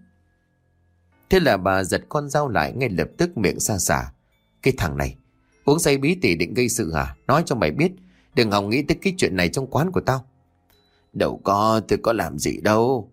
Thế là bà giật con dao lại, ngay lập tức miệng xa xả. Cái thằng này, uống say bí tỉ định gây sự hả? Nói cho mày biết, đừng hòng nghĩ tới cái chuyện này trong quán của tao. Đâu có, tôi có làm gì đâu.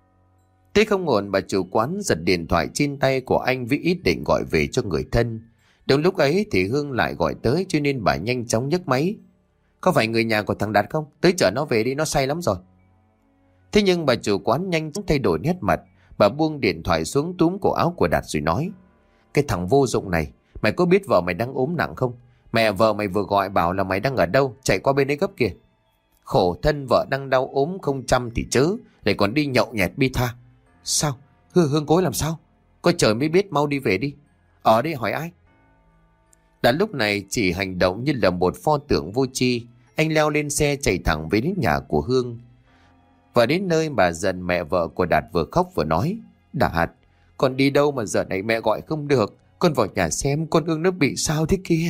Thế không ổn, bà chủ quán giật điện thoại trên tay của anh với ý định gọi về cho người thân. Đúng lúc ấy thì Hương lại gọi tới, cho nên bà nhanh chóng nhấc máy. Có phải người nhà của thằng Đạt không? Tới chở nó về đi, nó say lắm rồi. Thế nhưng bà chủ quán nhanh chóng thay đổi nét mặt. Bà buông điện thoại xuống, túm cổ áo của Đạt rồi nói, cái thằng vô dụng này, mày có biết vợ mày đang ốm nặng không? Mẹ vợ mày vừa gọi bảo là mày đang ở đâu, chạy qua bên ấy gấp kìa. Khổ thân vợ đang đau ốm không chăm thì chớ, lại còn đi nhậu nhẹt bi tha. Sao? Hương, Hương Cối làm sao? Coi trời mới biết, mau đi về đi. Ở đây hỏi ai? Đạt lúc này chỉ hành động như là một pho tượng vô tri. Anh leo lên xe chạy thẳng về đến nhà của Hương. Và đến nơi bà dần mẹ vợ của Đạt vừa khóc vừa nói, Đạt, con đi đâu mà giờ này mẹ gọi không được, con vào nhà xem con Hương nó bị sao thế kia.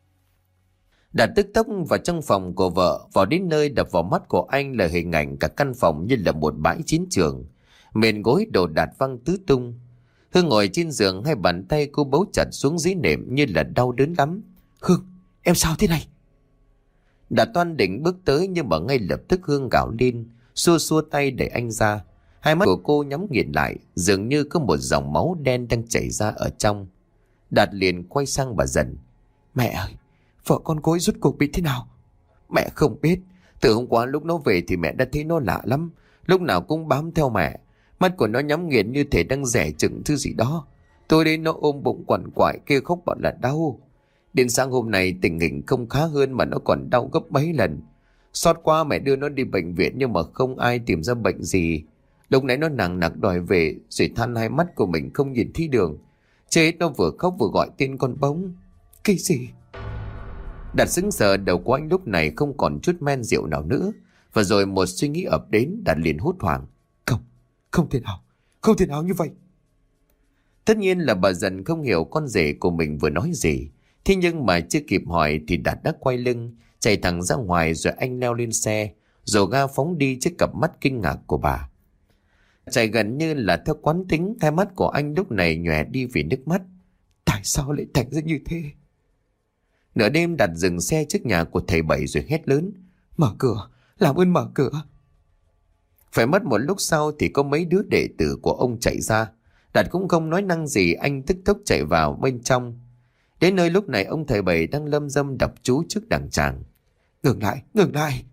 Đạt tức tốc vào trong phòng của vợ. Vào đến nơi, đập vào mắt của anh là hình ảnh cả căn phòng như là một bãi chiến trường. Mền gối đồ đạc văng tứ tung. Hương ngồi trên giường, hai bàn tay cô bấu chặt xuống dưới nệm như là đau đớn lắm. Hương, em sao thế này? Đạt toan định bước tới, nhưng mà ngay lập tức Hương gào lên, xua xua tay để anh ra. Hai mắt của cô nhắm nghiền lại, dường như có một dòng máu đen đang chảy ra ở trong. Đạt liền quay sang bà dần. Mẹ ơi, vợ con cô ấy rốt cuộc bị thế nào? Mẹ không biết. Từ hôm qua lúc nó về thì mẹ đã thấy nó lạ lắm. Lúc nào cũng bám theo mẹ. Mắt của nó nhắm nghiền như thể đang rẻ chừng thứ gì đó. Tôi đến nó ôm bụng quằn quại kêu khóc bảo là đau. Đến sáng hôm nay tình hình không khá hơn mà nó còn đau gấp mấy lần. Xót qua mẹ đưa nó đi bệnh viện nhưng mà không ai tìm ra bệnh gì. Lúc nãy nó nặng nặc đòi về rồi than hai mắt của mình không nhìn thấy đường. Chết, nó vừa khóc vừa gọi tên con bóng. Cái gì? Đạt sững sờ, đầu của anh lúc này không còn chút men rượu nào nữa. Và rồi một suy nghĩ ập đến, Đạt liền hốt hoảng. Không, không thể nào. không thể nào như vậy. Tất nhiên là bà Dần không hiểu con rể của mình vừa nói gì. Thế nhưng mà chưa kịp hỏi thì Đạt đã quay lưng, chạy thẳng ra ngoài, rồi anh leo lên xe, rồi ga phóng đi trước cặp mắt kinh ngạc của bà. Chạy gần như là theo quán tính, hai mắt của anh lúc này nhòe đi vì nước mắt. Tại sao lại thành ra như thế? Nửa đêm Đạt dừng xe trước nhà của thầy Bảy rồi hét lớn. Mở cửa, làm ơn mở cửa. Phải mất một lúc sau thì có mấy đứa đệ tử của ông chạy ra. Đạt cũng không nói năng gì, anh tức tốc chạy vào bên trong. Đến nơi lúc này ông thầy Bảy đang lâm dâm đọc chú trước đằng tràng. Ngừng lại, ngừng lại.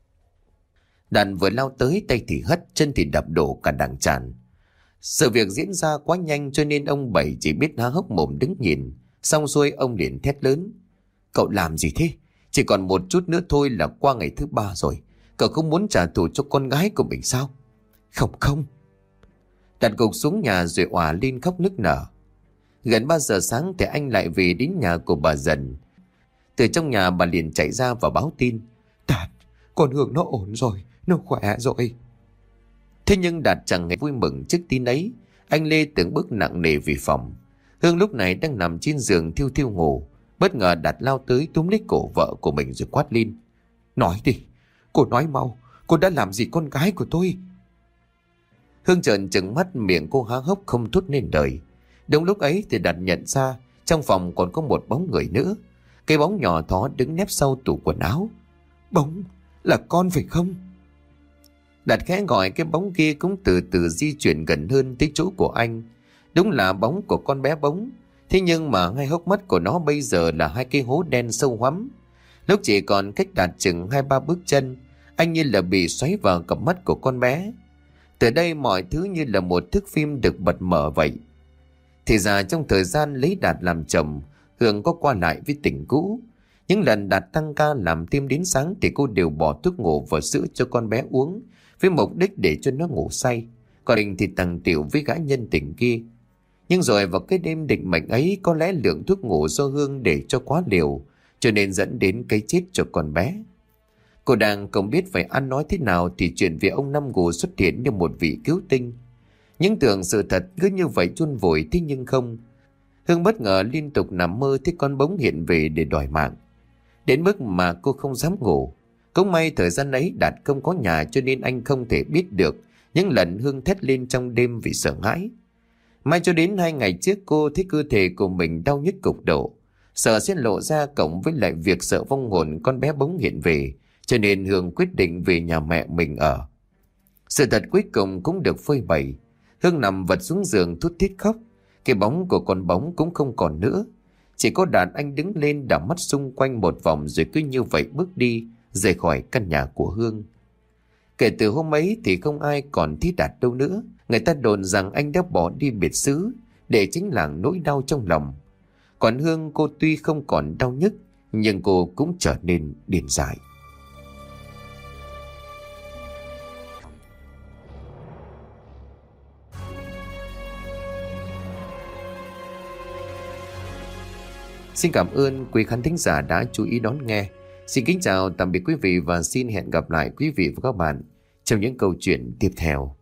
Đạt vừa lao tới, tay thì hất, chân thì đập đổ cả đằng tràn. Sự việc diễn ra quá nhanh cho nên ông Bảy chỉ biết há hốc mồm đứng nhìn. Xong xuôi ông liền thét lớn. Cậu làm gì thế? Chỉ còn một chút nữa thôi là qua ngày thứ ba rồi. Cậu không muốn trả thù cho con gái của mình sao? Không không. Đặt gục xuống nhà rồi òa lên khóc nức nở. Gần ba giờ sáng thì anh lại về đến nhà của bà Dần. Từ trong nhà bà liền chạy ra và báo tin. Đạt, con Hương nó ổn rồi, nó khỏe rồi. Thế nhưng Đạt chẳng hề vui mừng trước tin ấy. Anh Lê từng bước nặng nề về phòng. Hương lúc này đang nằm trên giường thiêu thiêu ngủ. Bất ngờ Đạt lao tới túm lấy cổ vợ của mình rồi quát lên. Nói đi, cô nói mau, cô đã làm gì con gái của tôi? Hương trợn trừng mắt, miệng cô há hốc không thốt nên lời. Đúng lúc ấy thì Đạt nhận ra trong phòng còn có một bóng người nữa. Cái bóng nhỏ thó đứng nép sau tủ quần áo. Bóng là con phải không? Đạt khẽ gọi cái bóng kia cũng từ từ di chuyển gần hơn tới chỗ của anh. Đúng là bóng của con bé Bóng. Thế nhưng mà hai hốc mắt của nó bây giờ là hai cái hố đen sâu hoắm. Lúc chỉ còn cách Đạt chừng hai ba bước chân, anh như là bị xoáy vào cặp mắt của con bé. Từ đây mọi thứ như là một thước phim được bật mở vậy. Thì ra trong thời gian lấy Đạt làm chồng, Hương có qua lại với tình cũ. Những lần Đạt tăng ca làm thêm đến sáng thì cô đều bỏ thuốc ngủ và sữa cho con bé uống, với mục đích để cho nó ngủ say. Còn mình thì tằng tiểu với gã nhân tình kia. Nhưng rồi vào cái đêm định mệnh ấy, có lẽ lượng thuốc ngủ do Hương để cho quá liều, cho nên dẫn đến cái chết cho con bé. Cô đang không biết phải ăn nói thế nào thì chuyện về ông Năm Gù xuất hiện như một vị cứu tinh. Nhưng tưởng sự thật cứ như vậy chôn vùi, thế nhưng không. Hương bất ngờ liên tục nằm mơ thấy con Bóng hiện về để đòi mạng. Đến mức mà cô không dám ngủ. Cũng may thời gian ấy Đạt không có nhà cho nên anh không thể biết được những lần Hương thét lên trong đêm vì sợ hãi. May cho đến hai ngày trước cô thấy cơ thể của mình đau nhức cực độ. Sợ sẽ lộ ra cộng với lại việc sợ vong hồn con bé Bóng hiện về, cho nên Hương quyết định về nhà mẹ mình ở. Sự thật cuối cùng cũng được phơi bày. Hương nằm vật xuống giường thút thít khóc. Cái bóng của con Bóng cũng không còn nữa. Chỉ có Đạt anh đứng lên đảo mắt xung quanh một vòng rồi cứ như vậy bước đi rời khỏi căn nhà của Hương. Kể từ hôm ấy thì không ai còn thấy Đạt đâu nữa. Người ta đồn rằng anh đã bỏ đi biệt xứ để chính là nỗi đau trong lòng. Còn Hương, cô tuy không còn đau nhức nhưng cô cũng trở nên điên dại. Xin cảm ơn quý khán thính giả đã chú ý đón nghe. Xin kính chào tạm biệt quý vị và xin hẹn gặp lại quý vị và các bạn trong những câu chuyện tiếp theo.